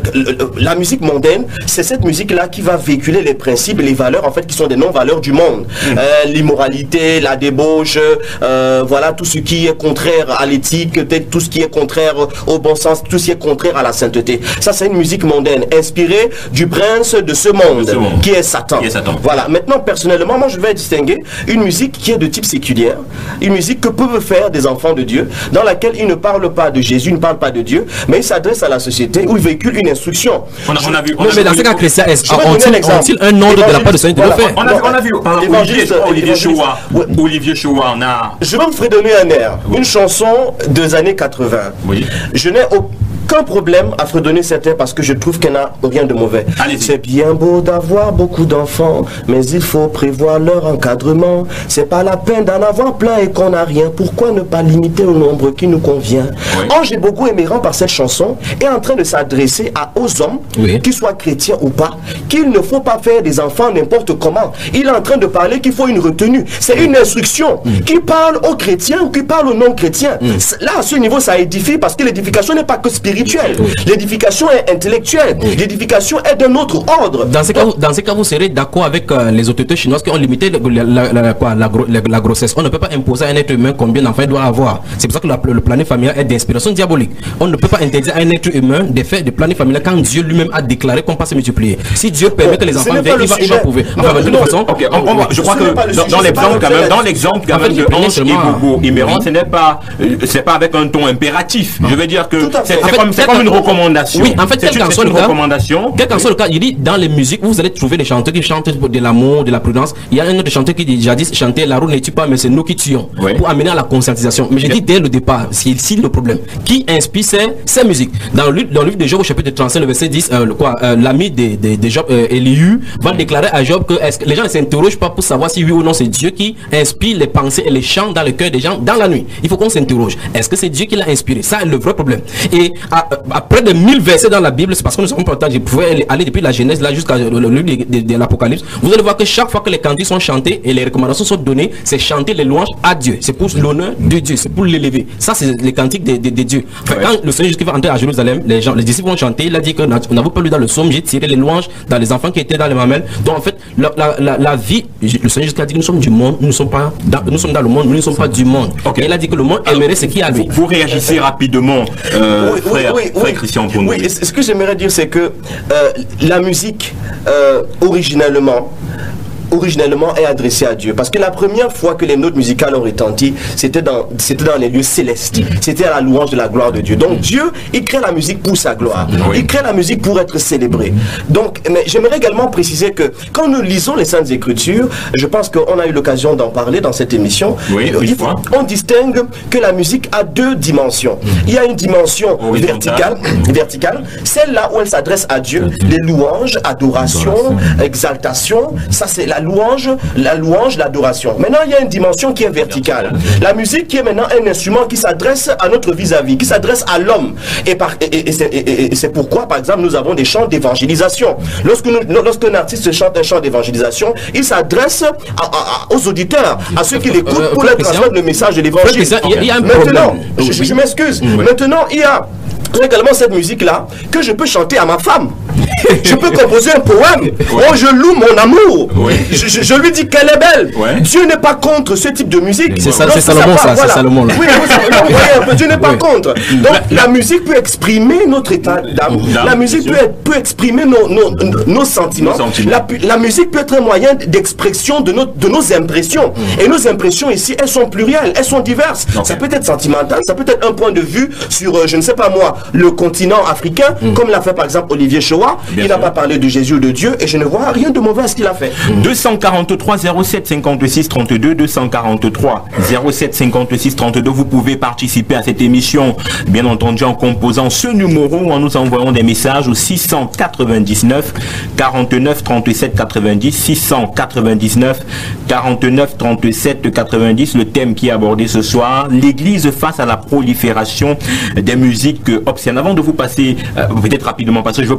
la musique mondaine, c'est cette musique-là qui va véhiculer les principes et les valeurs en fait qui sont des non-valeurs du monde. Mmh. Euh, l'immoralité, la débauche, euh, voilà tout ce qui est contraire à l'éthique, tout ce qui est contraire au bon sens, tout ce qui est contraire à la sainteté. Ça, c'est une musique mondaine, inspirée du prince de ce monde, de ce monde. Qui est Satan. Qui est Satan. Voilà. Maintenant, personnellement, moi, je vais distinguer une musique qui est de type séculière, une musique que peuvent faire des enfants de Dieu, dans laquelle ils ne parlent pas de Jésus, ils ne parlent pas de Dieu, mais ils s'adressent à la société où ils véhiculent une instruction. On a, on a vu. On a mais dans ce cas, Christian, ont-ils un ordre de la part de Seigneur de le faire? On a, on a vu. Olivier, Olivier Choua. Olivier Choua, on a. Je vais vous fredonner un air, une chanson des années quatre-vingt. Oui. Je n'ai aucun problème à fredonner cette air parce que je trouve qu'elle n'a rien de mauvais. C'est bien beau d'avoir beaucoup d'enfants, mais il faut prévoir leur encadrement. C'est pas la peine d'en avoir plein et qu'on n'a rien. Pourquoi ne pas limiter le nombre qui nous convient? Oui. Or, j'ai beaucoup aimé Rand par cette chanson est en train de s'adresser aux hommes, oui. qu'ils soient chrétiens ou pas, qu'il ne faut pas faire des enfants n'importe comment. Il est en train de parler qu'il faut une retenue. C'est une instruction mm. qui parle aux chrétiens ou qui parle aux non-chrétiens. Mm. Là, à ce niveau, ça édifie parce que l'édification n'est pas que spirituelle. Mm. L'édification est intellectuelle. Mm. L'édification est d'un autre ordre. Dans ces cas, vous, dans ces cas, vous serez d'accord avec euh, les autorités chinoises qui ont limité la, la, la, quoi, la, la, la grossesse. On ne peut pas imposer à un être humain combien d'enfants il doit avoir. C'est pour ça que la, le planning familial est d'inspiration diabolique. On ne peut pas interdire à un être humain de faire des plannings familiales quand Dieu lui-même a déclaré qu'on peut se multiplier. Si Dieu permet bon, que les enfants viennent, il va, il va prouver. Enfin, de toute façon, okay, on, on, je crois que dans, dans l'exemple quand même, dans l'exemple quand même de Ange et Bobo et Méran, ce n'est pas, c'est pas avec un ton impératif. Je veux dire que c'est comme, comme une recommandation. Oui, en fait, quel qu'en soit le cas, quel qu'en soit le cas, il dit dans les musiques, vous allez trouver des chanteurs qui chantent de l'amour, de la prudence. Il y a un autre chanteur qui dit jadis chantait la roue ne tue pas, mais c'est nous qui tuons pour amener à la conscientisation. Mais j'ai dit dès le départ, c'est ici le problème. Qui inspire ces, ces musiques? Dans le, dans le livre de Job, au chapitre trente-cinq, le verset dix, euh, quoi, euh, l'ami de, de, de Job, euh, Elihu, va déclarer à Job que, est-ce que les gens ne s'interrogent pas pour savoir si oui ou non c'est Dieu qui inspire les pensées et les chants dans le cœur des gens dans la nuit. Il faut qu'on s'interroge. Est-ce que c'est Dieu qui l'a inspiré? Ça est le vrai problème. Et à, à près de mille versets dans la Bible, c'est parce que nous sommes pas je pouvais aller depuis la Genèse là jusqu'à le, le livre de, de, de l'Apocalypse. Vous allez voir que chaque fois que les cantiques sont chantés et les recommandations sont données, c'est chanter les louanges à Dieu. C'est pour l'honneur de Dieu, c'est pour l'élever. Ça, c'est les cantiques de, de, de Dieu. Enfin, ouais. Quand le Seigneur Jésus va entrer à Jérusalem, les gens, les disciples vont chanter. Il a dit que on n'avait pas lu dans le psaume, j'ai tiré les louanges dans les enfants qui étaient dans les mamelles. Donc en fait, la, la, la, la vie, le Seigneur Jésus a dit que nous sommes du monde, nous ne sommes pas dans, nous sommes dans le monde, nous ne sommes pas du monde. Okay. Et il a dit que le monde aimerait ce qu'il y a lui. Vous réagissez rapidement, euh, oui, frère, oui, oui, frère oui, Christian Poundou. Oui, ce que j'aimerais dire, c'est que euh, la musique, euh, originellement, originellement est adressé à Dieu. Parce que la première fois que les notes musicales ont retenti, c'était dans, c'était dans les lieux célestes. C'était à la louange de la gloire de Dieu. Donc Dieu, il crée la musique pour sa gloire. Oui. Il crée la musique pour être célébré. Donc, mais j'aimerais également préciser que quand nous lisons les Saintes Écritures, je pense qu'on a eu l'occasion d'en parler dans cette émission, oui, il faut, on distingue que la musique a deux dimensions. Il y a une dimension oui, verticale, verticale, celle-là où elle s'adresse à Dieu, les louanges, adoration, exaltation, ça c'est la louange, la louange, l'adoration. Maintenant, il y a une dimension qui est verticale. La musique qui est maintenant un instrument qui s'adresse à notre vis-à-vis, qui s'adresse à l'homme. Et, et, et, et, et c'est pourquoi, par exemple, nous avons des chants d'évangélisation. Lorsque lorsqu'un artiste chante un chant d'évangélisation, il s'adresse aux auditeurs, à ceux qui l'écoutent euh, pour leur transmettre le message de l'évangile. Maintenant, je, je, je m'excuse. Oui. Maintenant, il y a également cette musique-là que je peux chanter à ma femme. Je peux composer un poème. Ouais. Oh, je loue mon amour. Ouais. Je, je, je lui dis qu'elle est belle. Ouais. Dieu n'est pas contre ce type de musique. C'est ça, Salomon, ça. Voilà. C'est Salomon, là. Oui, vous voyez un peu, Dieu n'est pas contre. Donc, la musique peut exprimer notre état d'âme. La musique peut, peut exprimer nos, nos, nos sentiments. Nos sentiments. La, la musique peut être un moyen d'expression de nos, de nos impressions. Mm. Et nos impressions ici, elles sont plurielles, elles sont diverses. Okay. Ça peut être sentimental, ça peut être un point de vue sur, euh, je ne sais pas moi, le continent africain, mm. comme l'a fait par exemple Olivier Choua. Il n'a pas parlé de Jésus ou de Dieu et je ne vois rien de mauvais à ce qu'il a fait. deux cent quarante-trois zéro sept cinquante-six trente-deux, deux cent quarante-trois zéro sept cinquante-six trente-deux. Vous pouvez participer à cette émission, bien entendu, en composant ce numéro ou en nous envoyant des messages au six cent quatre-vingt-dix-neuf quarante-neuf trente-sept quatre-vingt-dix, six cent quatre-vingt-dix-neuf quarante-neuf trente-sept quatre-vingt-dix. Le thème qui est abordé ce soir, l'Église face à la prolifération des musiques obscènes. Avant de vous passer, euh, peut-être rapidement, parce que je veux poser une question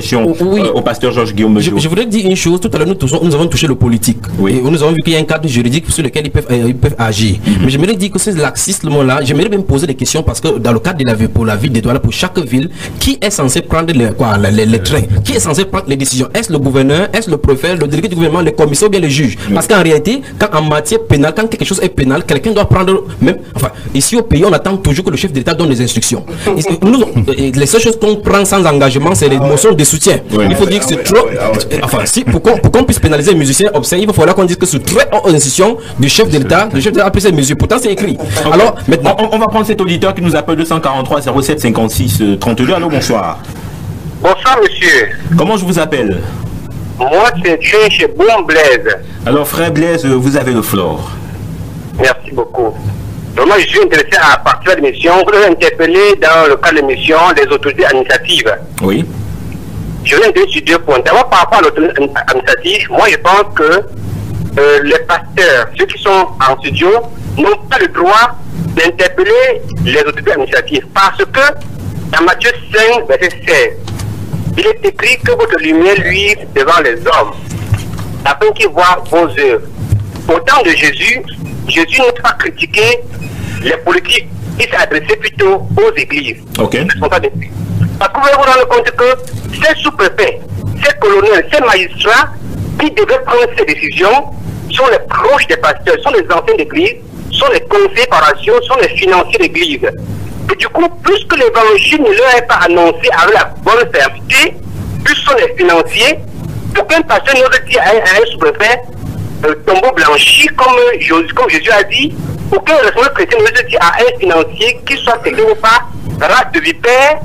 question oui. euh, au pasteur Georges Guillaume je, je voudrais dire une chose. Tout à l'heure, nous, touchons, nous avons touché le politique. Oui. Et nous avons vu qu'il y a un cadre juridique sur lequel ils peuvent, euh, ils peuvent agir. Mm-hmm. Mais j'aimerais dire que c'est laxisme-là. J'aimerais même poser des questions parce que dans le cadre de la ville, pour la ville de Douala, pour chaque ville, qui est censé prendre les, quoi, les, les, les trains? Qui est censé prendre les décisions? Est-ce le gouverneur? Est-ce le préfet? Le délégué du gouvernement? Les commissaires ou bien les juges? Oui. Parce qu'en réalité, quand en matière pénale, quand quelque chose est pénal, quelqu'un doit prendre même. Enfin, ici au pays, on attend toujours que le chef d'État donne des instructions. Nous, les seules choses qu'on prend sans engagement, c'est les motions de soutien. Oui. Il faut dire que c'est trop. Enfin, si, pour qu'on pour qu'on puisse pénaliser les musiciens obscènes, il va falloir qu'on dise que c'est très haute institution du chef de l'État. Le chef d'État a pris ces mesures. Pourtant, c'est écrit. Okay. Alors, maintenant. On, on va prendre cet auditeur qui nous appelle deux cent quarante-trois zéro sept cinquante-six trente-deux. Allô, bonsoir. Bonsoir, monsieur. Comment je vous appelle? Moi, c'est chez Bon Blaise. Alors, frère Blaise, vous avez le floor. Merci beaucoup. Donc, moi, je suis intéressé à partir de l'émission. Vous avez interpellé dans le cadre de l'émission les autorités administratives. Oui. Je viens de sur deux points. D'abord, par rapport à l'autorité administrative, moi, je pense que euh, les pasteurs, ceux qui sont en studio, n'ont pas le droit d'interpeller les autorités administratives. Parce que, dans Matthieu cinq, verset seize, il est écrit que votre lumière luise devant les hommes, afin qu'ils voient vos œuvres. Au temps de Jésus, Jésus n'a pas critiqué les politiques, il s'est adressé plutôt aux églises. Ok. Parce que vous pouvez vous rendre compte que ces sous-préfets, ces colonels, ces magistrats qui devaient prendre ces décisions sont les proches des pasteurs, sont les anciens d'église, sont les conseillers par ration, sont les financiers d'église. Et du coup, plus que l'évangile ne leur est pas annoncé avec la bonne fermeté, plus sont les financiers, pour qu'un pasteur n'ose dire à un, à un sous-préfet, euh, tombeau blanchi, comme, euh, comme Jésus a dit, aucun responsable chrétien n'ose dire à un financier, qu'il soit technique ou pas, race de vipère,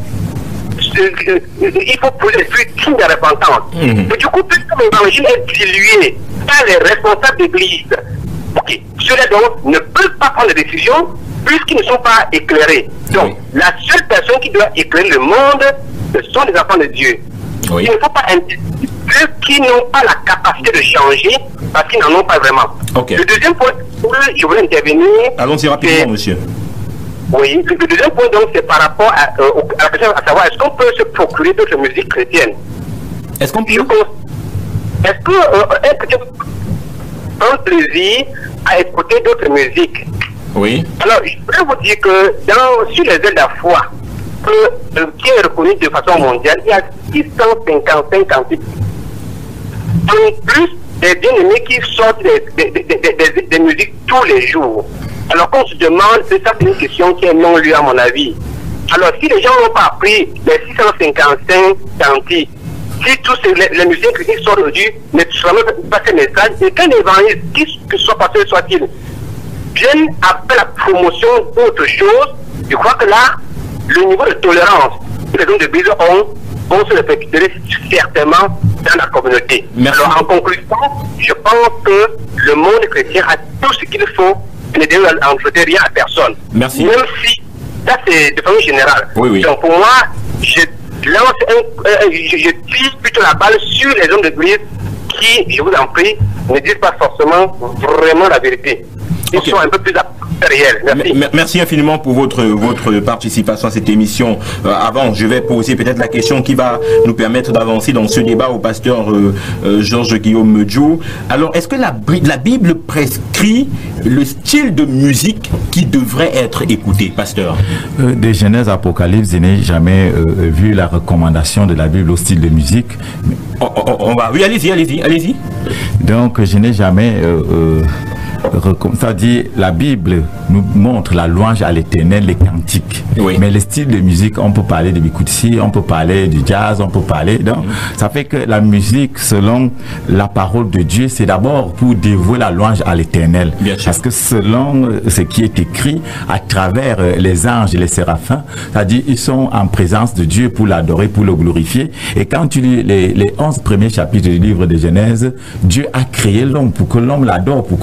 euh, il faut poser les fruits tout de repentance. Mm-hmm. Et du coup, plus que l'évangile est dilué par les responsables d'église, okay, ceux-là donc ne peuvent pas prendre des décisions puisqu'ils ne sont pas éclairés. Donc, oui. La seule personne qui doit éclairer le monde, ce sont les enfants de Dieu. Oui. Il ne faut pas interdire ceux qui n'ont pas la capacité de changer parce qu'ils n'en ont pas vraiment. Okay. Le deuxième point, je voulais intervenir. Allons-y rapidement, monsieur. Oui, le deuxième point, donc, c'est par rapport à, euh, à la question à savoir est-ce qu'on peut se procurer d'autres musiques chrétiennes? Est-ce qu'on peut? Est-ce que euh, un chrétien prend plaisir à écouter d'autres musiques? Oui. Alors, je voudrais vous dire que dans, sur les ailes de la foi, que, euh, qui est reconnu de façon mondiale, il y a six cent cinquante-cinq cantiques. En plus des bien-aimés qui sortent des, des, des, des, des, des musiques tous les jours. Alors qu'on se demande, c'est ça une question qui est non lieu à mon avis. Alors si les gens n'ont pas appris les six cent cinquante-cinq cantiques, si tous ces, les, les musiques qui sortent aujourd'hui ne transmettent pas ces messages, et qu'un évangile, qui que soit pasteur soit-il, viennent après la promotion d'autre chose, je crois que là, le niveau de tolérance que les hommes de Église ont vont se répercuter certainement dans la communauté. Merci. Alors en conclusion, je pense que le monde chrétien a tout ce qu'il faut et ne doit en jeter rien à personne. Merci. Même si, ça c'est de façon générale. Oui, oui. Donc pour moi, je lance un, euh, je, je tire plutôt la balle sur les hommes de l'Église qui, je vous en prie, ne disent pas forcément vraiment la vérité. Ils okay. sont un peu plus réels. Merci. Merci infiniment pour votre, votre participation à cette émission. Euh, avant, je vais poser peut-être la question qui va nous permettre d'avancer dans ce débat au pasteur euh, euh, Georges Guillaume Medjo. Alors, est-ce que la, la Bible prescrit le style de musique qui devrait être écouté, pasteur? euh, Des Genèse Apocalypse, je n'ai jamais euh, vu la recommandation de la Bible au style de musique. On, on, on va, oui, allez-y, allez-y, allez-y. Donc, je n'ai jamais... Euh, euh, c'est-à-dire la Bible nous montre la louange à l'Éternel, les cantiques. Oui. Mais les styles de musique, on peut parler de Bikutsi, on peut parler du jazz, on peut parler... Donc, ça fait que la musique, selon la parole de Dieu, c'est d'abord pour dévouer la louange à l'Éternel. Parce que selon ce qui est écrit, à travers les anges et les séraphins, c'est-à-dire ils sont en présence de Dieu pour l'adorer, pour le glorifier. Et quand tu lis les, les onze premiers chapitres du livre de Genèse, Dieu a créé l'homme pour que l'homme l'adore, pour que l'homme le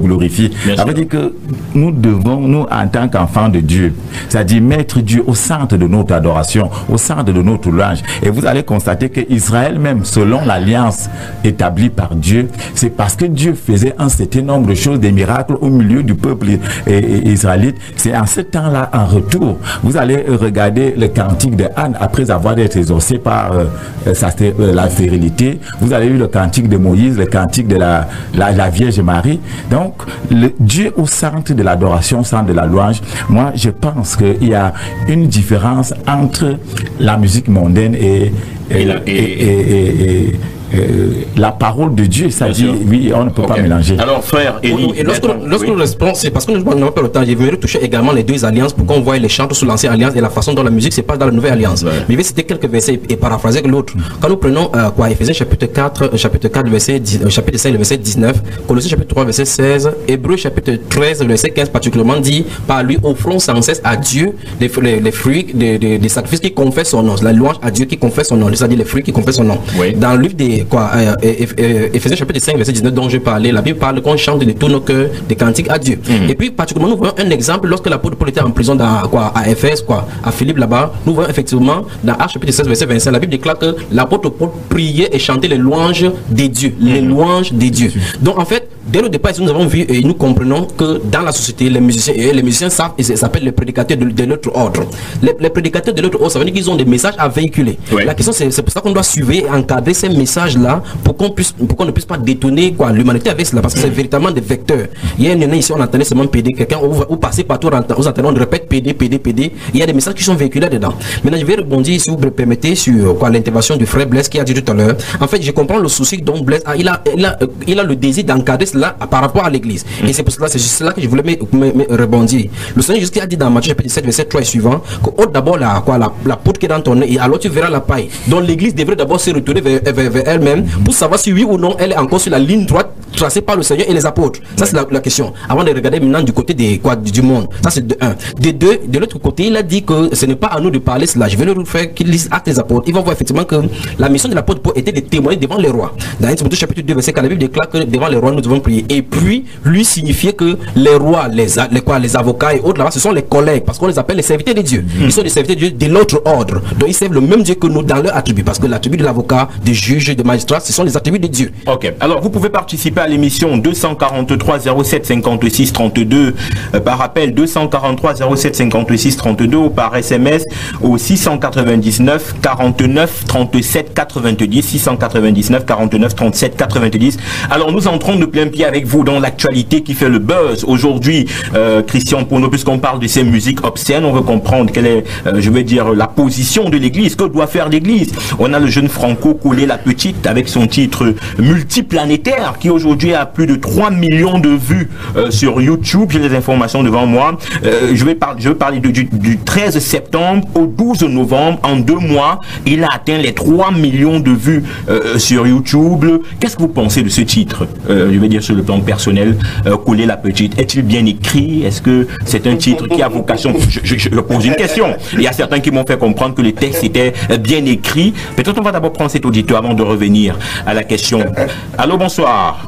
glorifie. Ça veut dire que nous devons, nous en tant qu'enfants de Dieu, c'est-à-dire mettre Dieu au centre de notre adoration, au centre de notre louange. Et vous allez constater que Israël même, selon l'alliance établie par Dieu, c'est parce que Dieu faisait un certain nombre de choses, des miracles au milieu du peuple israélite. C'est en ce temps-là, en retour, vous allez regarder le cantique de Anne après avoir été exaucé par euh, sa, euh, la stérilité. Vous avez eu le cantique de Moïse, le cantique de la, la, la Vierge Marie. Donc, le Dieu au centre de l'adoration, au centre de la louange. Moi, je pense qu'il y a une différence entre la musique mondaine et, et, et, la, et, et, et, et Euh, la parole de Dieu, ça dit, oui, on ne peut okay. pas mélanger. Alors, frère, Élie, et lorsque, lorsque oui. nous répondons, c'est parce que nous n'avons pas le temps. Je voudrais toucher également les deux alliances pour qu'on voit les chants sous l'ancienne alliance et la façon dont la musique se passe dans la nouvelle alliance. Ouais. Mais je vais citer quelques versets et paraphraser que l'autre. Quand nous prenons euh, quoi, Éphésiens chapitre quatre, euh, chapitre quatre, verset dix, euh, chapitre cinq, verset dix-neuf, Colossiens chapitre trois, verset seize, Hébreux chapitre treize, verset quinze, particulièrement dit, par lui offrons sans cesse à Dieu les, les, les fruits des, des, des sacrifices qui confessent son nom, la louange à Dieu qui confesse son nom, c'est-à-dire les fruits qui confessent son nom. Oui. Dans le livre des quoi, euh, Éphésiens chapitre cinq, verset dix-neuf dont je parlais, la Bible parle qu'on chante de tout nos cœurs des cantiques à Dieu. Mm. Et puis particulièrement nous voyons un exemple lorsque l'apôtre Paul était en prison dans, quoi, à Éphèse, quoi, à Philippe là-bas, nous voyons effectivement dans Actes chapitre seize, verset vingt-cinq, la Bible déclare que l'apôtre Paul priait et chantait les louanges des dieux, mm. les louanges des dieux. Donc en fait, dès le départ, nous avons vu et nous comprenons que dans la société, les musiciens, et les musiciens savent, ils s'appellent les prédicateurs de, de l'autre ordre. Les, les prédicateurs de l'autre ordre, ça veut dire qu'ils ont des messages à véhiculer. Ouais. La question, c'est pour ça qu'on doit suivre et encadrer ces messages-là pour qu'on puisse, pour qu'on ne puisse pas détonner l'humanité avec cela, parce que c'est véritablement des vecteurs. Il y a une année ici, on entendait seulement P D, quelqu'un, ou passer partout aux antennes, on répète P D, P D, P D. Il y a des messages qui sont véhiculés dedans. Maintenant, je vais rebondir, si vous me permettez, sur quoi l'intervention du frère Blaise qui a dit tout à l'heure. En fait, je comprends le souci dont Blaise a, il a, il a, il a le désir d'encadrer cela par rapport à l'église. Mm. Et c'est pour cela, c'est juste là que je voulais me, me, me rebondir. Le Seigneur Jésus a dit dans Matthieu chapitre sept, verset trois et suivant, que ôte d'abord la, quoi, la, la poudre qui est dans ton nez, et alors tu verras la paille. Donc l'église devrait d'abord se retourner vers, vers, vers elle-même pour savoir si oui ou non elle est encore sur la ligne droite tracée par le Seigneur et les apôtres. Ça, c'est la, la question. Avant de regarder maintenant du côté des, quoi, du monde. Ça, c'est de un. De deux, de l'autre côté, il a dit que ce n'est pas à nous de parler cela. Je vais le faire qu'il lise Actes des apôtres. Il va voir effectivement que la mission de l'apôtre Paul était de témoigner devant les rois. Dans un chapitre deux, verset quatre, la Bible déclare que devant les rois, nous devons prier. Et puis, lui signifiait que les rois, les, les, quoi, les avocats et autres là-bas, ce sont les collègues, parce qu'on les appelle les serviteurs de Dieu. Ils sont des serviteurs de Dieu de l'autre ordre. Donc, ils servent le même Dieu que nous dans leur attribut, parce que l'attribut de l'avocat, des juges, des magistrats, ce sont les attributs de Dieu. Ok. Alors, vous pouvez participer à l'émission deux cent quarante-trois zéro sept cinquante-six trente-deux euh, par appel deux cent quarante-trois zéro sept cinquante-six trente-deux ou par S M S au six cent quatre-vingt-dix-neuf quarante-neuf trente-sept quatre-vingt-dix, six cent quatre-vingt-dix-neuf quarante-neuf trente-sept quatre-vingt-dix. Alors, nous entrons de plein pied avec vous dans l'actualité qui fait le buzz aujourd'hui, euh, Christian Pono, puisqu'on parle de ces musiques obscènes, on veut comprendre quelle est, euh, je veux dire, la position de l'église, que doit faire l'église. On a le jeune Franco Collé la Petite avec son titre multiplanétaire qui aujourd'hui a plus de trois millions de vues euh, sur YouTube. J'ai les informations devant moi. Euh, je vais parler, je vais parler de, du, du treize septembre au douze novembre. En deux mois, il a atteint les trois millions de vues euh, sur YouTube. Qu'est-ce que vous pensez de ce titre, euh, je vais dire sur le plan personnel, euh, Collé la Petite? Est-il bien écrit? Est-ce que c'est un titre qui a vocation? Je, je, je pose une question. Il y a certains qui m'ont fait comprendre que le texte était bien écrit. Peut-être on va d'abord prendre cet auditeur avant de revenir à la question. Allô, bonsoir.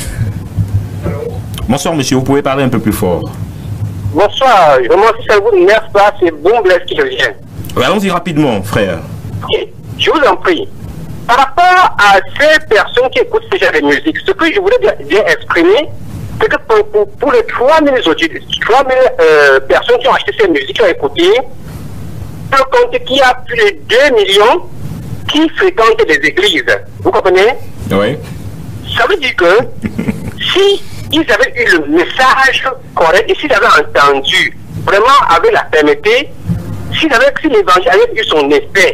Bonsoir, monsieur. Vous pouvez parler un peu plus fort. Bonsoir. Je m'en suis vous, n'est-ce pas? C'est bon Blaise qui revient. Oui, allons-y rapidement, frère. Okay. Je vous en prie. Par rapport à ces personnes qui écoutent ce genre de musique, ce que je voulais bien, bien exprimer, c'est que pour, pour, pour les trois mille euh, personnes qui ont acheté ces musiques, qui ont écouté, je compte qu'il y a plus de deux millions qui fréquentent les églises. Vous comprenez? Oui. Ça veut dire que si ils avaient eu le message correct et s'ils avaient entendu vraiment avec la fermeté, s'ils avaient, si l'évangile avait eu son effet,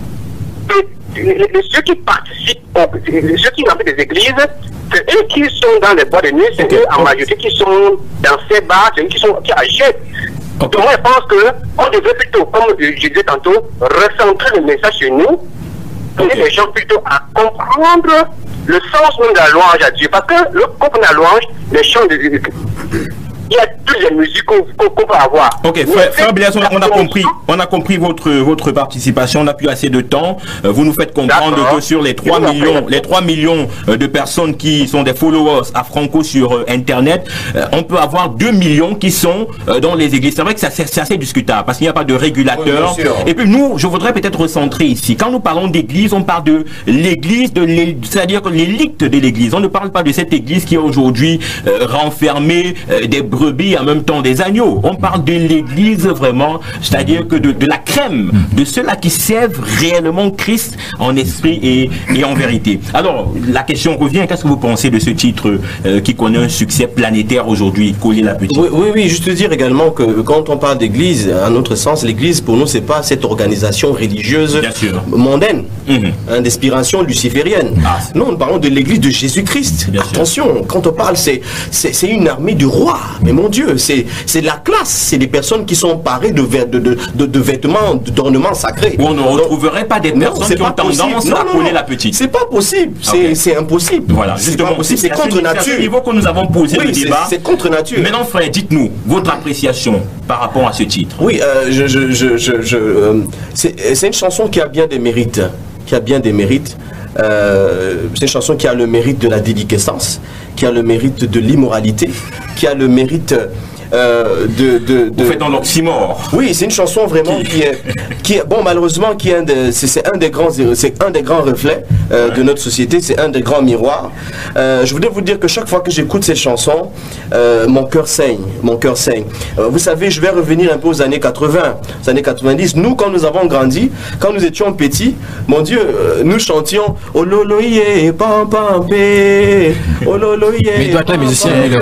ceux qui participent, ceux qui ont fait des églises, c'est eux qui sont dans les bois de nuit, c'est okay. eux en majorité qui sont dans ces bars, c'est eux qui, sont, qui achètent. Okay. Donc moi je pense qu'on devrait plutôt, comme je disais tantôt, recentrer le message sur nous, aider okay. les gens plutôt à comprendre le sens même de la louange à Dieu. Parce que le comprendre la louange, les chants de Dieu, il y a toutes les musiques qu'on qu'on peut avoir. Ok, frère, frère Blaise, on, on a compris, on a compris votre votre participation. On n'a plus assez de temps. Euh, vous nous faites comprendre que sur les trois millions, les trois millions de personnes qui sont des followers à Franco sur euh, Internet, euh, on peut avoir deux millions qui sont euh, dans les églises. C'est vrai que c'est assez, assez discutable parce qu'il n'y a pas de régulateur. Oui, et puis nous, je voudrais peut-être recentrer ici. Quand nous parlons d'église, on parle de l'église, de c'est-à-dire que l'élite de l'église. On ne parle pas de cette église qui est aujourd'hui euh, renfermée euh, des brebis en même temps des agneaux. On parle de l'église vraiment, c'est-à-dire que de, de la crème, de ceux-là qui servent réellement Christ en esprit et, et en vérité. Alors, la question revient, qu'est-ce que vous pensez de ce titre euh, qui connaît un succès planétaire aujourd'hui, Collier la Petite? Oui, oui, oui, juste dire également que quand on parle d'église, à notre sens, l'église pour nous, c'est pas cette organisation religieuse mondaine, mmh. hein, d'inspiration luciférienne. Ah, non, nous parlons de l'église de Jésus-Christ. Attention, quand on parle, c'est c'est une armée de rois. Mais mon Dieu, c'est de la classe. C'est des personnes qui sont parées de, de, de, de, de vêtements, d'ornements sacrés. On ne retrouverait pas des personnes non, qui ont tendance non, à coller la petite. C'est pas possible. C'est okay. impossible. Voilà, justement, c'est contre nature. C'est au niveau que nous avons posé oui, le débat. C'est contre nature. Maintenant, frère, dites-nous votre appréciation par rapport à ce titre. Oui, euh, je, je, je, je, je euh, c'est une chanson qui a bien des mérites. Qui a bien des mérites. Euh, c'est une chanson qui a le mérite de la déliquescence, qui a le mérite de l'immoralité, qui a le mérite euh, de, de, de... Vous faites dans l'oxymore. Oui, c'est une chanson vraiment qui, qui est, qui est, bon, malheureusement, qui est un, de, c'est un des grands, c'est un des grands reflets euh, ouais. de notre société, c'est un des grands miroirs. Euh, je voudrais vous dire que chaque fois que j'écoute cette chanson, euh, mon cœur saigne, mon cœur saigne. Euh, vous savez, je vais revenir un peu aux années quatre-vingt, aux années quatre-vingt-dix. Nous, quand nous avons grandi, quand nous étions petits, mon Dieu, euh, nous chantions Oh lolo yé, pam pam pé, oh lolo yé. Mais il doit être musicien, il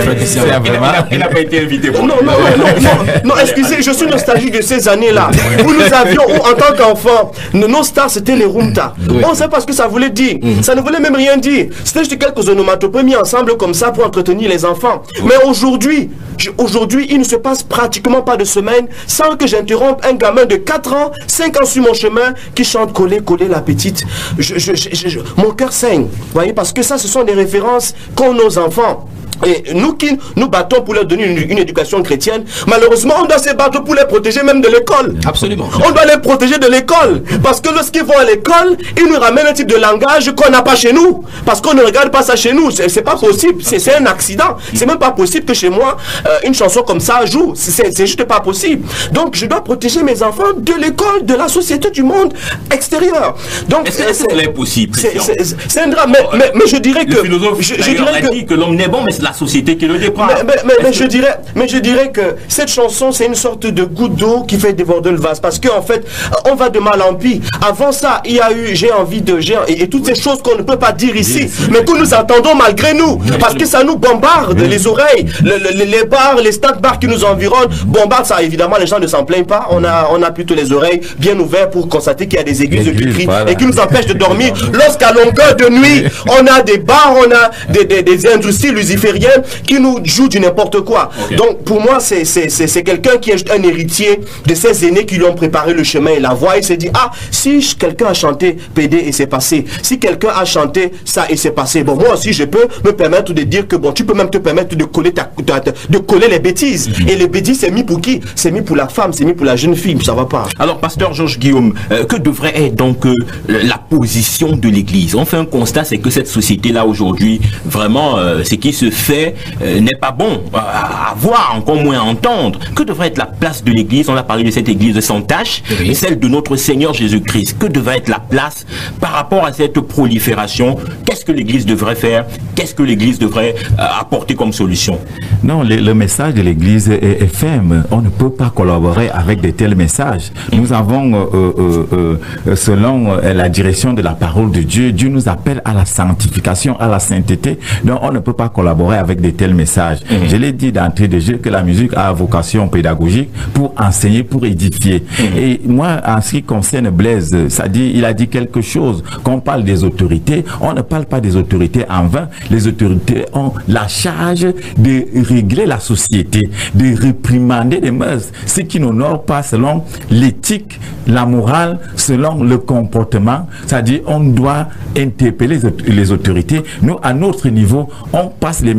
n'a pas été invité. Non, non, non, non, non, non, excusez, je suis nostalgique de ces années-là où nous avions, où, en tant qu'enfants, nos stars c'était les Rumta. Oui. On ne sait pas ce que ça voulait dire. Mm. Ça ne voulait même rien dire. C'était juste quelques onomatopées mis ensemble comme ça pour entretenir les enfants. Oui. Mais aujourd'hui, aujourd'hui, il ne se passe pratiquement pas de semaine sans que j'interrompe un gamin de quatre ans, cinq ans sur mon chemin qui chante Coller, coller la petite. Je, je, je, je, mon cœur saigne. Vous voyez, parce que ça, ce sont des références qu'ont nos enfants. Et nous qui nous battons pour leur donner une, une éducation chrétienne, malheureusement, on doit se battre pour les protéger même de l'école. Absolument. On doit les protéger de l'école. Parce que lorsqu'ils vont à l'école, ils nous ramènent un type de langage qu'on n'a pas chez nous. Parce qu'on ne regarde pas ça chez nous. C'est pas possible. C'est un accident. C'est même pas possible que chez moi, euh, une chanson comme ça joue. C'est juste pas possible. Donc, je dois protéger mes enfants de l'école, de la société, du monde extérieur. Donc, est-ce que c'est impossible? C'est un drame. Mais, mais, mais je dirais que... Le philosophe, je, je dirais que, dit que l'homme n'est bon, mais c'est la société qui le déprend. Mais, mais, mais, mais, je dirais, mais je dirais que cette chanson, c'est une sorte de goutte d'eau qui fait déborder le vase. Parce qu'en fait, on va de mal en pire. Avant ça, il y a eu, j'ai envie de... Et, et toutes ces choses qu'on ne peut pas dire ici, mais que nous entendons malgré nous. Parce que ça nous bombarde les oreilles. Le, le, les bars, les stades bars qui nous environnent bombardent ça. Évidemment, les gens ne s'en plaignent pas. On a, on a plutôt les oreilles bien ouvertes pour constater qu'il y a des aiguilles qui crient voilà. et qui nous empêchent de dormir. Lorsqu'à longueur de nuit, on a des bars, on a des, des, des industries lucifériennes qui nous jouent du n'importe quoi. Okay. Donc pour moi, c'est quelqu'un qui est un héritier de ces aînés qui lui ont préparé le chemin et la voie. Il s'est dit, ah, si quelqu'un a chanté P D et c'est passé, si quelqu'un a chanté ça et c'est passé, bon, moi aussi je peux me permettre de dire que bon, tu peux même te permettre de coller, ta, ta, ta, de coller les bêtises. Mm-hmm. Et les bêtises, c'est mis pour qui? C'est mis pour la femme, c'est mis pour la jeune fille, ça va pas. Alors, pasteur Georges Guillaume, euh, que devrait être donc euh, la position de l'Église? On fait un constat, c'est que cette société-là aujourd'hui, vraiment, euh, ce qui se fait euh, n'est pas bon à, à voir, encore moins à entendre. Que devrait être la place de l'Église? On a parlé de cette Église sans tache, oui. et celle de notre Seigneur Jésus-Christ. Que devrait être la place par rapport à cette prolifération? Qu'est-ce que l'Église devrait faire? Qu'est-ce que l'Église devrait euh, apporter comme solution? Non, le, le message de l'Église est, est ferme. On ne peut pas collaborer avec de tels messages. Nous avons, euh, euh, euh, selon euh, la direction de la parole de Dieu, Dieu nous appelle à la sanctification, à la sainteté. Donc, on ne peut pas collaborer avec de tels messages. Mm-hmm. Je l'ai dit d'entrée de jeu que la musique a vocation pédagogique pour enseigner, pour édifier. Mm-hmm. Et moi, en ce qui concerne Blaise, ça dit, il a dit quelque chose. Quand on parle des autorités, on ne parle pas des autorités en vain. Les autorités ont la charge de régler la société, de réprimander les mœurs, ce qui n'honore pas selon l'éthique, la morale, selon le comportement. C'est-à-dire, on doit interpeller les autorités. Nous, à notre niveau, on passe les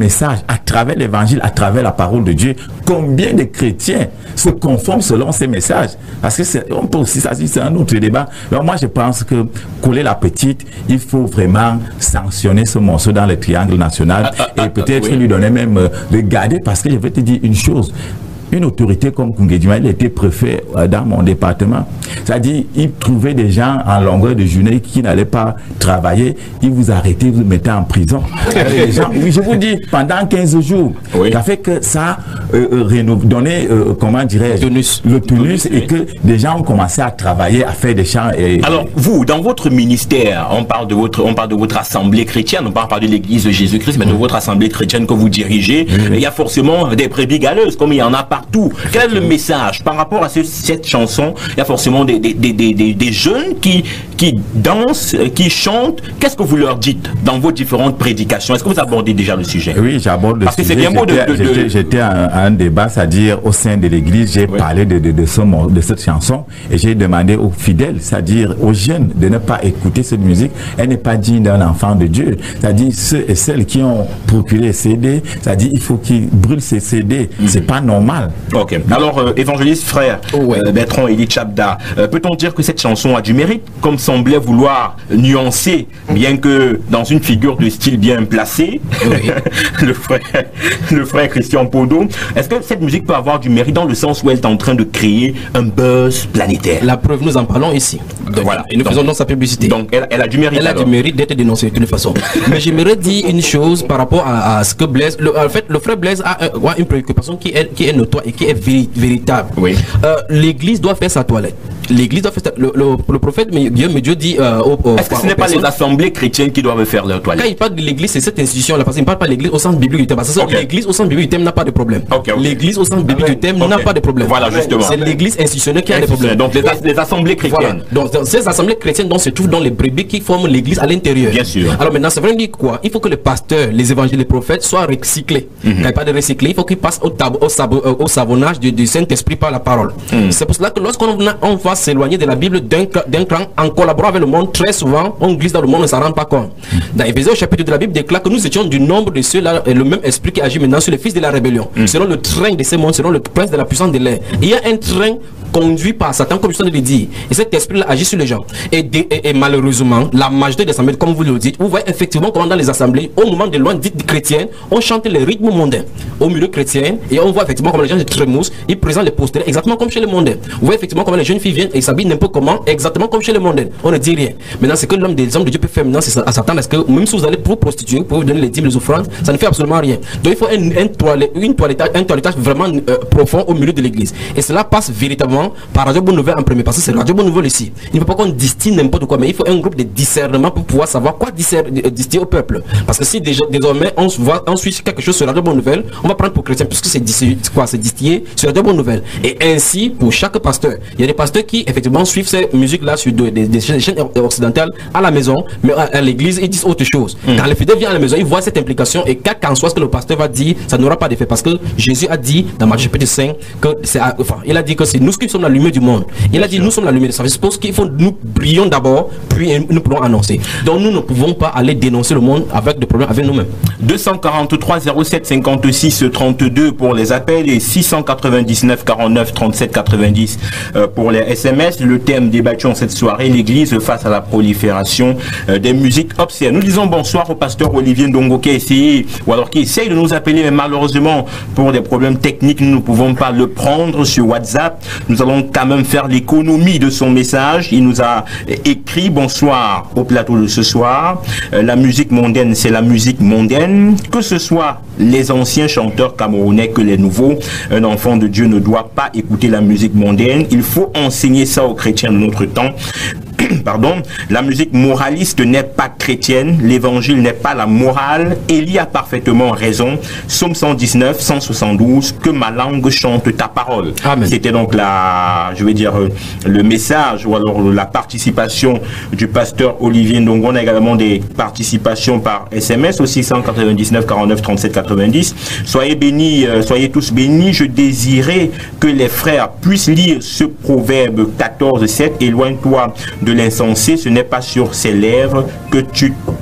message, à travers l'évangile, à travers la parole de Dieu, combien de chrétiens se conforment selon ces messages? Parce que c'est, on peut aussi, ça c'est un autre débat. Alors moi je pense que Coller la Petite, il faut vraiment sanctionner ce morceau dans le triangle national ah, ah, et peut-être ah, oui. lui donner même euh, le garder, parce que je vais te dire une chose. Une autorité comme Koungédima, il était préfet dans mon département. C'est-à-dire, il trouvait des gens en longueur de journée qui n'allaient pas travailler, il vous arrêtait, vous mettez en prison. Les gens, oui, je vous dis, pendant quinze jours, oui. ça fait que ça euh, euh, donné, euh, comment dirais-je, le tonus et que des gens ont commencé à travailler, à faire des champs. Et, alors, vous, dans votre ministère, on parle de votre, on parle de votre assemblée chrétienne, on parle pas de l'église de Jésus-Christ, mais de votre assemblée chrétienne que vous dirigez. Oui. Il y a forcément des brebis galeuses, comme il y en a partout. Quel est le message par rapport à ce, cette chanson? Il y a forcément des, des, des, des, des jeunes qui, qui dansent, qui chantent. Qu'est-ce que vous leur dites dans vos différentes prédications? Est-ce que vous abordez déjà le sujet? Oui, j'aborde le Parce sujet. Parce que c'est bien beau de... de, de... J'étais à, à un débat, c'est-à-dire au sein de l'église, j'ai oui. parlé de, de, de, ce, de cette chanson et j'ai demandé aux fidèles, c'est-à-dire aux jeunes, de ne pas écouter cette musique. Elle n'est pas digne d'un enfant de Dieu. C'est-à-dire ceux et celles qui ont procuré les C D, c'est-à-dire il faut qu'ils brûlent ces C D. Mm-hmm. C'est pas normal. Ok. Alors, euh, évangéliste frère oh ouais. euh, Bertrand Eli Chabda, euh, peut-on dire que cette chanson a du mérite, comme semblait vouloir nuancer, bien que dans une figure de style bien placée, oui. le, frère, le frère Christian Podo? Est-ce que cette musique peut avoir du mérite dans le sens où elle est en train de créer un buzz planétaire? La preuve, nous en parlons ici. Donc, voilà. Et nous donc, faisons dans sa publicité. Donc, elle, elle a du mérite. Elle alors. a du mérite d'être dénoncée de toute façon. Mais j'aimerais dire une chose par rapport à, à ce que Blaise. Le, en fait, le frère Blaise a, a une préoccupation qui est, qui est notoire et qui est véritable. Oui. Euh, L'église doit faire sa toilette. L'église doit faire sa... le, le, le prophète Dieu, Dieu dit euh, au, au, est-ce que ce n'est pas les assemblées chrétiennes qui doivent faire leur toilette? Quand il parle de l'église, c'est cette institution-là, parce qu'il ne parle pas de l'église au sens biblique du thème. Parce que okay. l'église au sens biblique du thème n'a pas de problème. Okay, okay. L'église au sens biblique okay. du thème okay. n'a pas de problème. Voilà, justement. C'est l'église institutionnelle qui a des problèmes. Donc les, as, les assemblées chrétiennes. Voilà. Donc ces assemblées chrétiennes dont se trouvent dans les brebis qui forment l'église à l'intérieur. Bien sûr. Alors maintenant, ça veut dire quoi? Il faut que les pasteurs, les évangélistes, les prophètes soient recyclés. Mm-hmm. Quand il n'y a pas de recycler, il faut qu'ils passent au, tab au, sabo au savonnage du, du Saint-Esprit par la parole. Mm. C'est pour cela que lorsqu'on on va s'éloigner de la Bible d'un cran en collaborant avec le monde, très souvent on glisse dans le monde, on ne s'en rend pas compte. Dans Éphésiens au chapitre de la Bible déclare que nous étions du nombre de ceux-là, le même esprit qui agit maintenant sur les fils de la rébellion, mm. selon le train de ces mondes, selon le prince de la puissance de l'air. Il y a un train conduit par Satan, comme je viens de le dire, et cet esprit-là agit sur les gens. Et, de, et, et malheureusement, la majorité des assemblées, comme vous le dites, vous voyez effectivement comment dans les assemblées, au moment des lois dites chrétiennes, on chante les rythmes mondains au milieu chrétien, et on voit effectivement comment les gens se trémoussent, ils présentent les posters exactement comme chez les mondains. Vous voyez effectivement comment les jeunes filles viennent et s'habillent n'importe comment, exactement comme chez les mondains. On ne dit rien. Maintenant, c'est que l'homme des hommes de Dieu peut faire maintenant, c'est à s'attendre à ce que même si vous allez pour vous prostituer, pour vous donner les dîmes, les offrandes, ça ne fait absolument rien. Donc il faut un, un toilette, une toilettage, un toilettage vraiment euh, profond au milieu de l'église. Et cela passe véritablement par Radio Bonne Nouvelle en premier, parce que c'est Radio Bonne Nouvelle ici. Il ne faut pas qu'on distille n'importe quoi, mais il faut un groupe de discernement pour pouvoir savoir quoi distiller au peuple. Parce que si déjà, désormais on voit ensuite quelque chose sur Radio Bonne Nouvelle, on va prendre pour chrétien, puisque c'est quoi, c'est distillé sur Radio Bonne Nouvelle. Et ainsi, pour chaque pasteur, il y a des pasteurs qui effectivement suivent ces musiques-là sur des, des, des chaînes occidentales à la maison, mais à, à l'église, ils disent autre chose. Mm. Quand les fidèles viennent à la maison, ils voient cette implication, et quel qu'en soit ce que le pasteur va dire, ça n'aura pas d'effet, parce que Jésus a dit dans Matthieu chapitre cinq que c'est, enfin, il a dit que c'est nous qui sommes la lumière du monde. Il Bien a dit sûr. Nous sommes la lumière. Ça suppose qu'il faut nous brillons d'abord, puis nous pourrons annoncer. Donc nous ne pouvons pas aller dénoncer le monde avec des problèmes avec nous-mêmes. deux cent quarante-trois zéro sept cinquante-six trente-deux pour les appels et six cent quatre-vingt-dix-neuf quarante-neuf trente-sept quatre-vingt-dix euh, pour les S M S. Le thème débattu en cette soirée, l'église face à la prolifération euh, des musiques obscènes. Nous disons bonsoir au pasteur Olivier Ndongo qui a essayé, ou alors qui essaye de nous appeler, mais malheureusement pour des problèmes techniques, nous ne pouvons pas le prendre sur WhatsApp. Nous allons quand même faire l'économie de son message. Il nous a écrit bonsoir au plateau de ce soir. Euh, la musique mondaine, c'est la musique mondaine. Que ce soit les anciens chanteurs camerounais que les nouveaux, un enfant de Dieu ne doit pas écouter la musique mondaine. Il faut enseigner ça aux chrétiens de notre temps. Pardon, la musique moraliste n'est pas chrétienne, l'évangile n'est pas la morale. Élie a parfaitement raison. Psaume cent dix-neuf, cent soixante-douze, que ma langue chante ta parole. C'était donc la, je vais dire, le message ou alors la participation du pasteur Olivier Ndongo. On a également des participations par S M S au six cent quatre-vingt-dix-neuf quarante-neuf trente-sept quatre-vingt-dix. Soyez bénis, euh, soyez tous bénis. Je désirais que les frères puissent lire ce proverbe quatorze sept. Éloigne-toi de l'insensé, ce n'est pas sur ses lèvres que tu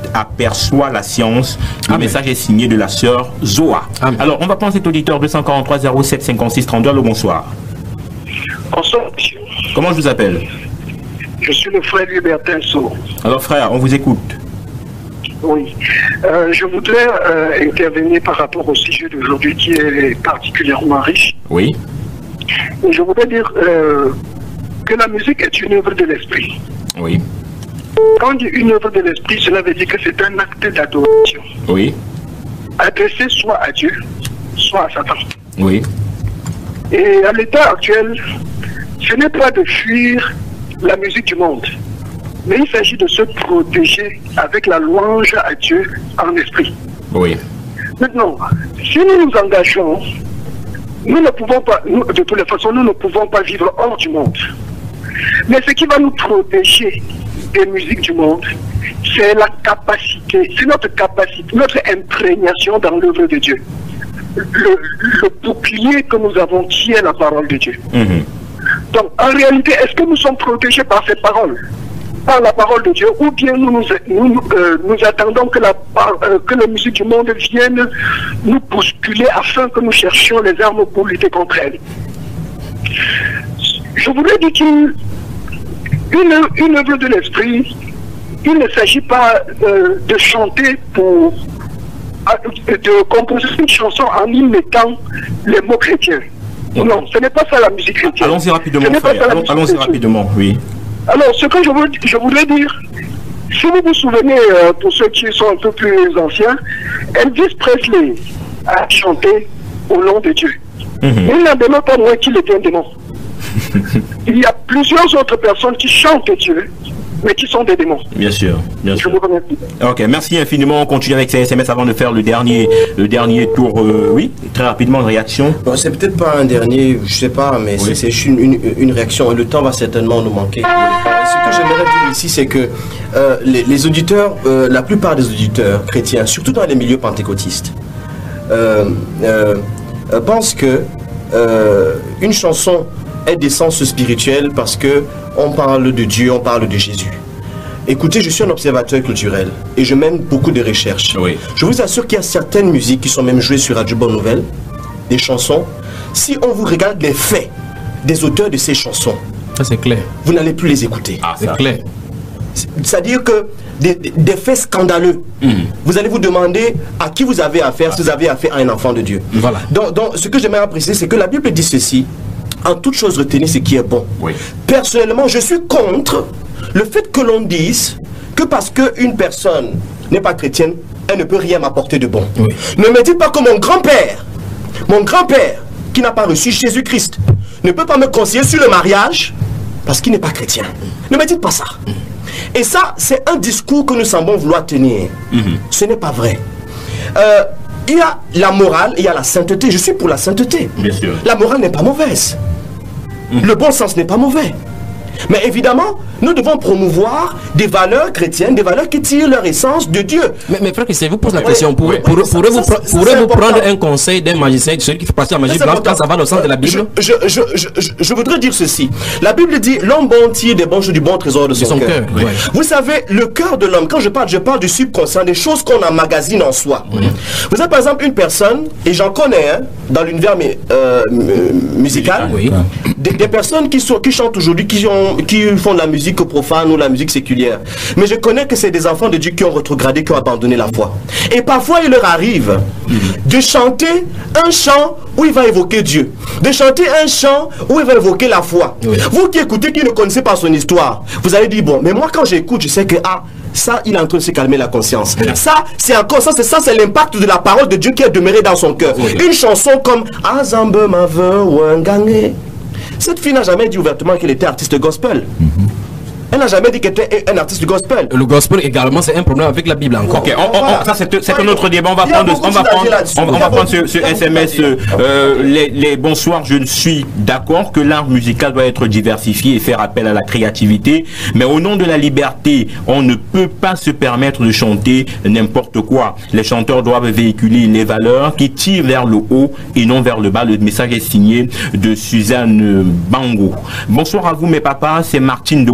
aperçoit la science. Le Amen. message est signé de la sœur Zoa. Amen. Alors, on va prendre cet auditeur deux cent quarante-trois zéro sept cinquante-six trente-deux. Le bonsoir. Bonsoir, monsieur. Comment je vous appelle? Je suis le frère Libertin Sow. Alors, frère, on vous écoute. Oui. Euh, je voudrais euh, intervenir par rapport au sujet d'aujourd'hui qui est particulièrement riche. Oui. Et je voudrais dire euh, que la musique est une œuvre de l'esprit. Oui. Quand on dit une œuvre de l'esprit, cela veut dire que c'est un acte d'adoration. Oui. Adressé soit à Dieu, soit à Satan. Oui. Et à l'état actuel, ce n'est pas de fuir la musique du monde, mais il s'agit de se protéger avec la louange à Dieu en esprit. Oui. Maintenant, si nous nous engageons, nous ne pouvons pas, nous, de toutes les façons, nous ne pouvons pas vivre hors du monde. Mais ce qui va nous protéger des musiques du monde, c'est la capacité, c'est notre capacité, notre imprégnation dans l'œuvre de Dieu. Le, le bouclier que nous avons qui est la parole de Dieu. Mhm. Donc, en réalité, est-ce que nous sommes protégés par cette parole, par la parole de Dieu, ou bien nous nous, nous, euh, nous attendons que la, euh, que la musique du monde vienne nous bousculer afin que nous cherchions les armes pour lutter contre elle? Je voudrais dire qu'une une, une œuvre de l'esprit, il ne s'agit pas euh, de chanter pour, de composer une chanson en y mettant les mots chrétiens. Non, ce n'est pas ça la musique chrétienne. Allons-y rapidement, Ce n'est pas frère. ça la Allons- musique Allons-y chrétienne. rapidement, oui. Alors, ce que je, veux, je voudrais dire, si vous vous souvenez, euh, pour ceux qui sont un peu plus anciens, Elvis Presley a chanté au nom de Dieu. Mhm. Il n'en demeure pas moins qu'il était un démon. Il y a plusieurs autres personnes qui chantent Dieu, mais qui sont des démons. Bien sûr, bien Je sûr. vous remercie. Ok, merci infiniment. On continue avec ces S M S avant de faire le dernier, le dernier tour. euh, oui, très rapidement, une réaction. Bon, c'est peut-être pas un dernier, je sais pas, mais c'est- c'est juste une, une, une réaction. Le temps va certainement nous manquer. Ce que j'aimerais dire ici, c'est que euh, les, les auditeurs, euh, la plupart des auditeurs chrétiens, surtout dans les milieux pentecôtistes, euh, euh, euh, pensent que euh, une chanson est d'essence spirituelle parce que on parle de Dieu, on parle de Jésus. Écoutez, je suis un observateur culturel et je mène beaucoup de recherches. Oui. Je vous assure qu'il y a certaines musiques qui sont même jouées sur Radio Bonne Nouvelle, des chansons. Si on vous regarde les faits des auteurs de ces chansons, Ça, c'est clair. vous n'allez plus les écouter. Ah, C'est ça. clair. C'est-à-dire que des, des- des faits scandaleux, vous allez vous demander à qui vous avez affaire si vous avez affaire à un enfant de Dieu. Voilà. Donc, donc, ce que j'aimerais préciser, c'est que la Bible dit ceci: en toute chose, retenez ce qui est bon. Oui. Personnellement, je suis contre le fait que l'on dise que parce qu'une personne n'est pas chrétienne, elle ne peut rien m'apporter de bon. Oui. Ne me dites pas que mon grand-père, mon grand-père, qui n'a pas reçu Jésus-Christ, ne peut pas me conseiller sur le mariage parce qu'il n'est pas chrétien. Ne me dites pas ça. Et ça, c'est un discours que nous semblons vouloir tenir. Ce n'est pas vrai. Euh, il y a la morale et il y a la sainteté. Je suis pour la sainteté. Bien sûr. La morale n'est pas mauvaise. Le bon sens n'est pas mauvais. Mais évidemment, nous devons promouvoir des valeurs chrétiennes, des valeurs qui tirent leur essence de Dieu. Mais, mais frère, que je vous pose la Oui, question. Pour, oui, pour, oui, ça- pourrez-vous, ça, pre- ça, pourrez-vous c'est prendre important. un conseil d'un magicien, de celui qui fait partie de la magie Ça, c'est blanche, quand important. ça va au sens de la Bible? Je, je, je, je, je- je voudrais dire ceci. La Bible dit l'homme bon tire des bons choses du bon trésor de son, son cœur. cœur, ouais. Vous savez, le cœur de l'homme, quand je parle, je parle du subconscient, des choses qu'on emmagasine en soi. Vous avez par exemple une personne, et j'en connais hein, dans l'univers mu- euh, mu- musical, Oui. des, des personnes qui, sont, qui chantent aujourd'hui, qui, ont- qui font de la musique profane ou la musique séculière. Mais je connais que c'est des enfants de Dieu qui ont rétrogradé, qui ont abandonné la foi. Et parfois, il leur arrive de chanter un chant où il va évoquer Dieu, de chanter un chant où il va évoquer la foi. Oui. Vous qui écoutez, qui ne connaissez pas son histoire, vous allez dire, bon, mais moi quand j'écoute, je sais que, ah, ça, il est en train de se calmer la conscience. Ça, c'est encore ça, c'est ça, c'est l'impact de la parole de Dieu qui est demeuré dans son cœur. Oui. Une chanson comme Azambe ma veu ou un gagné. Cette fille n'a jamais dit ouvertement qu'elle était artiste gospel. Elle n'a jamais dit qu'elle était un artiste gospel. Le gospel également, c'est un problème avec la Bible encore. Ok, on- on- on- ça c'est c'est un autre débat. On va Il y a prendre, beaucoup on va de choses à prendre, dire là-dessus. on, on Il y a va prendre beaucoup- ce, ce il y a beaucoup S M S. à dire. euh, les, les bonsoirs, je suis d'accord que l'art musical doit être diversifié et faire appel à la créativité. Mais au nom de la liberté, on ne peut pas se permettre de chanter n'importe quoi. Les chanteurs doivent véhiculer les valeurs qui tirent vers le haut et non vers le bas. Le message est signé de Suzanne Bango. Bonsoir à vous mes papas, c'est Martine de Bonaberry.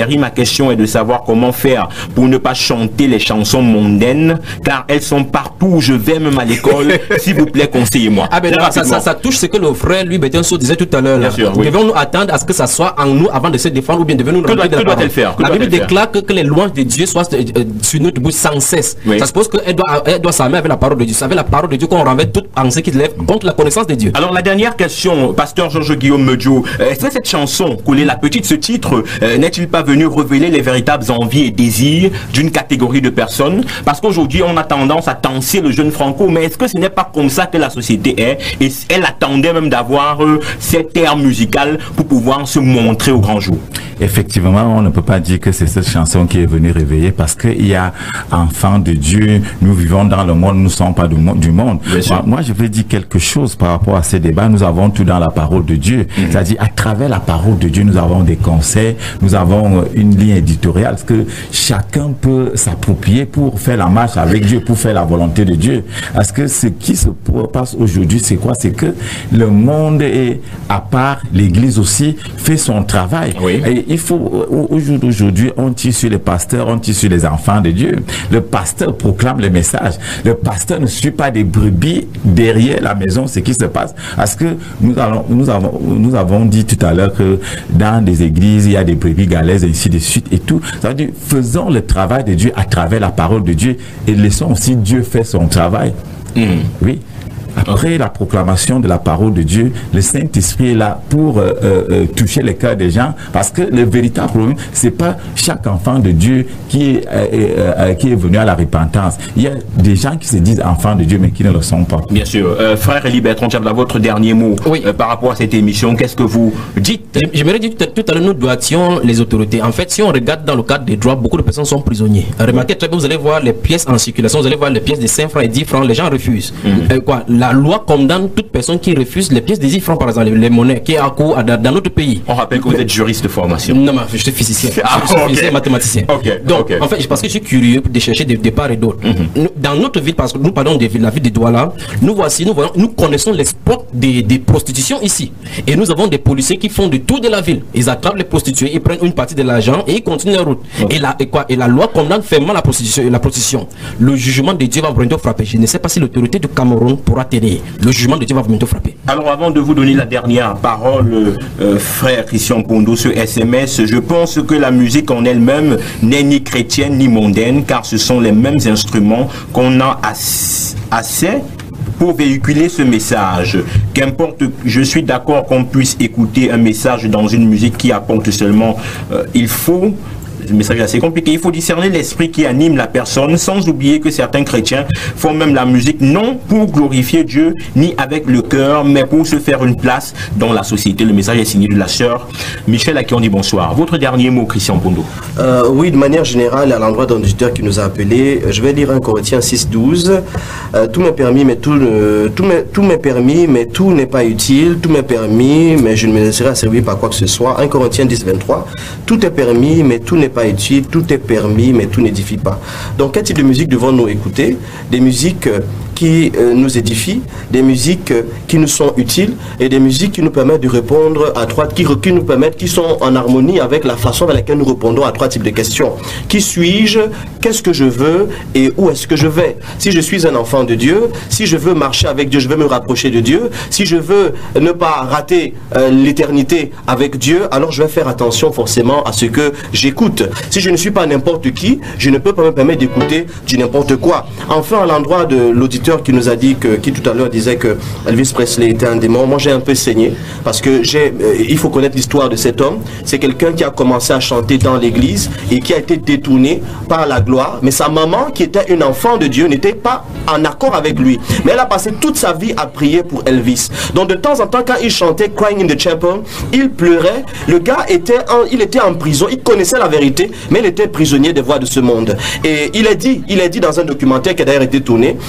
Thierry, ma question est de savoir comment faire pour ne pas chanter les chansons mondaines, car elles sont partout où je vais, même à l'école. S'il vous plaît, conseillez-moi. Ah ben là, ça, ça, ça touche ce que le frère lui Bétenso disait tout à l'heure. Oui. Devons-nous attendre à ce que ça soit en nous avant de se défendre, ou bien devons-nous que doit, que doit-elle faire que La Bible déclare faire? que, que les louanges de Dieu soient euh, sur notre bouche sans cesse. Oui. Ça suppose qu'elle doit, elle doit s'armer avec la parole de Dieu. C'est avec la parole de Dieu qu'on renverse toute pensée qui lève contre la connaissance de Dieu. Alors la dernière question, pasteur Georges Guillaume Medjo, est-ce que cette chanson, Coller la petite, ce titre, euh, n'est-il pas venu révéler les véritables envies et désirs d'une catégorie de personnes? Parce qu'aujourd'hui on a tendance à tenser le jeune Franco, mais est-ce que ce n'est pas comme ça que la société est? Et elle attendait même d'avoir euh, cette air musical pour pouvoir se montrer au grand jour. Effectivement, on ne peut pas dire que c'est cette chanson qui est venue réveiller, parce qu'il y a enfants de Dieu, nous vivons dans le monde, nous ne sommes pas du monde. Moi, moi, je vais dire quelque chose par rapport à ces débats. Nous avons tout dans la parole de Dieu. Mm-hmm. C'est-à-dire, à travers la parole de Dieu, nous avons des conseils, nous avons une ligne éditoriale, ce que chacun peut s'approprier pour faire la marche avec Dieu, pour faire la volonté de Dieu. Parce que ce qui se passe aujourd'hui, c'est quoi? C'est que le monde est à part, l'Église aussi fait son travail. Oui. Et il faut, aujourd'hui, on tire sur les pasteurs, on tire sur les enfants de Dieu. Le pasteur proclame le message. Le pasteur ne suit pas des brebis derrière la maison, ce qui se passe. Parce que nous, allons, nous, avons, nous avons dit tout à l'heure que dans des églises, il y a des brebis galaises, et ainsi de suite et tout. Ça veut dire, faisons le travail de Dieu à travers la parole de Dieu et laissons aussi Dieu faire son travail. Mmh. Oui. Après la proclamation de la parole de Dieu, le Saint-Esprit est là pour euh, euh, toucher les cœurs des gens, parce que le véritable problème, c'est pas chaque enfant de Dieu qui est, euh, euh, qui est venu à la repentance. Il y a des gens qui se disent enfants de Dieu, mais qui ne le sont pas. Bien sûr. Euh, frère Elie Bertrand Tchabla, votre dernier mot oui. euh, par rapport à cette émission, qu'est-ce que vous dites? J'aimerais dire tout à l'heure, nous doitions les autorités. En fait, si on regarde dans le cadre des droits, beaucoup de personnes sont prisonniers. Remarquez très bien, vous allez voir les pièces en circulation, vous allez voir les pièces de cinq francs et dix francs, les gens refusent. Mm-hmm. euh, quoi, la loi condamne toute personne qui refuse les pièces de dix francs, par exemple, les, les monnaies qui est à court dans notre pays. On rappelle que vous êtes juriste de formation. Non, mais je suis physicien. Ah, je suis okay. physicien mathématicien. Okay. Donc, okay. en fait, parce que je suis curieux de chercher des, des parts et d'autres. Mm-hmm. Dans notre ville, parce que nous parlons de la ville de Douala, nous voici, nous voyons, nous connaissons l'exploit des, des prostitutions ici. Et nous avons des policiers qui font du tour de la ville. Ils attrapent les prostituées, ils prennent une partie de l'argent et ils continuent la route. Okay. Et, la, et, quoi, et la loi condamne fermement la prostitution, la prostitution. Le jugement de Dieu va bientôt frapper. Je ne sais pas si l'autorité du Cameroun pourra tenir. Le jugement de Dieu va bientôt frapper. Alors avant de vous donner la dernière parole, euh, frère Christian Pondo, sur S M S, je pense que la musique en elle-même n'est ni chrétienne ni mondaine, car ce sont les mêmes instruments qu'on a assez, assez pour véhiculer ce message. Qu'importe, je suis d'accord qu'on puisse écouter un message dans une musique qui apporte seulement, euh, il faut... Le message est assez compliqué. Il faut discerner l'esprit qui anime la personne, sans oublier que certains chrétiens font même la musique non pour glorifier Dieu, ni avec le cœur, mais pour se faire une place dans la société. Le message est signé de la sœur Michel, à qui on dit bonsoir. Votre dernier mot, Christian Pondo. Euh, oui, de manière générale, à l'endroit d'un auditeur qui nous a appelé, je vais lire un Corinthiens six douze. Euh, tout m'est permis, mais tout, euh, tout m'est tout m'est permis, mais tout n'est pas utile. Tout m'est permis, mais je ne me laisserai asservir par quoi que ce soit. un Corinthiens dix vingt-trois. Tout est permis, mais tout n'est pas utile, tout est permis, mais tout n'édifie pas. Donc, quel type de musique devons-nous écouter? Des musiques euh, qui euh, nous édifient, des musiques euh, qui nous sont utiles et des musiques qui nous permettent de répondre à trois, qui, qui nous permettent, qui sont en harmonie avec la façon avec laquelle nous répondons à trois types de questions. Qui suis-je? Qu'est-ce que je veux? Et où est-ce que je vais? Si je suis un enfant de Dieu, si je veux marcher avec Dieu, je veux me rapprocher de Dieu. Si je veux ne pas rater euh, l'éternité avec Dieu, alors je vais faire attention forcément à ce que j'écoute. Si je ne suis pas n'importe qui, je ne peux pas me permettre d'écouter du n'importe quoi. Enfin, à l'endroit de l'auditeur qui nous a dit que, qui tout à l'heure disait que Elvis Presley était un démon, moi j'ai un peu saigné parce que j'ai, euh, il faut connaître l'histoire de cet homme. C'est quelqu'un qui a commencé à chanter dans l'église et qui a été détourné par la gloire. Mais sa maman, qui était une enfant de Dieu, n'était pas en accord avec lui. Mais elle a passé toute sa vie à prier pour Elvis. Donc de temps en temps, quand il chantait Crying in the Chapel, il pleurait. Le gars était en, il était en prison. Il connaissait la vérité, mais il était prisonnier des voies de ce monde. Et il est dit, il est dit dans un documentaire qui a d'ailleurs été tourné, qu'aujourd'hui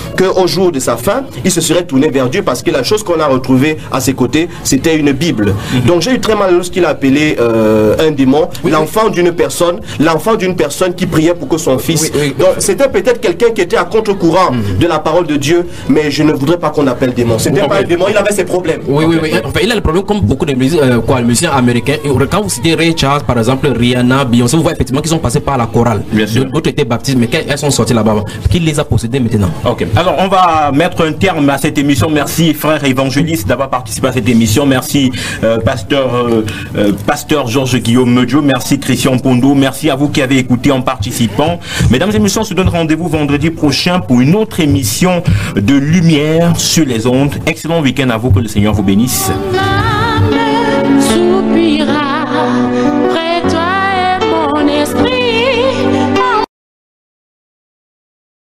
jour de sa fin, il se serait tourné vers Dieu parce que la chose qu'on a retrouvée à ses côtés, c'était une Bible. Mm-hmm. Donc j'ai eu très mal lorsqu'il a appelé euh, un démon, oui, l'enfant oui. d'une personne, l'enfant d'une personne qui priait pour que son fils... Oui, oui. Donc c'était peut-être quelqu'un qui était à contre-courant mm-hmm. de la parole de Dieu, mais je ne voudrais pas qu'on appelle démon. C'était oui, pas oui. un démon, il avait ses problèmes. Oui, oui, oui. Enfin, il a le problème comme beaucoup de musiciens, euh, quoi, musiciens américains. Quand vous citez Ray Charles, par exemple, Rihanna, Beyoncé, vous voyez effectivement qu'ils sont passés par la chorale. D'autres étaient baptisés, mais elles sont sorties là-bas. Qui les a possédés maintenant? Ok. Alors, on va mettre un terme à cette émission. Merci, frère évangéliste, d'avoir participé à cette émission. Merci, euh, pasteur, euh, euh, pasteur Georges Guillaume Medjo. Merci, Christian Pondo. Merci à vous qui avez écouté en participant. Mesdames et messieurs, on se donne rendez-vous vendredi prochain pour une autre émission de Lumière sur les ondes. Excellent week-end à vous, que le Seigneur vous bénisse. Soupira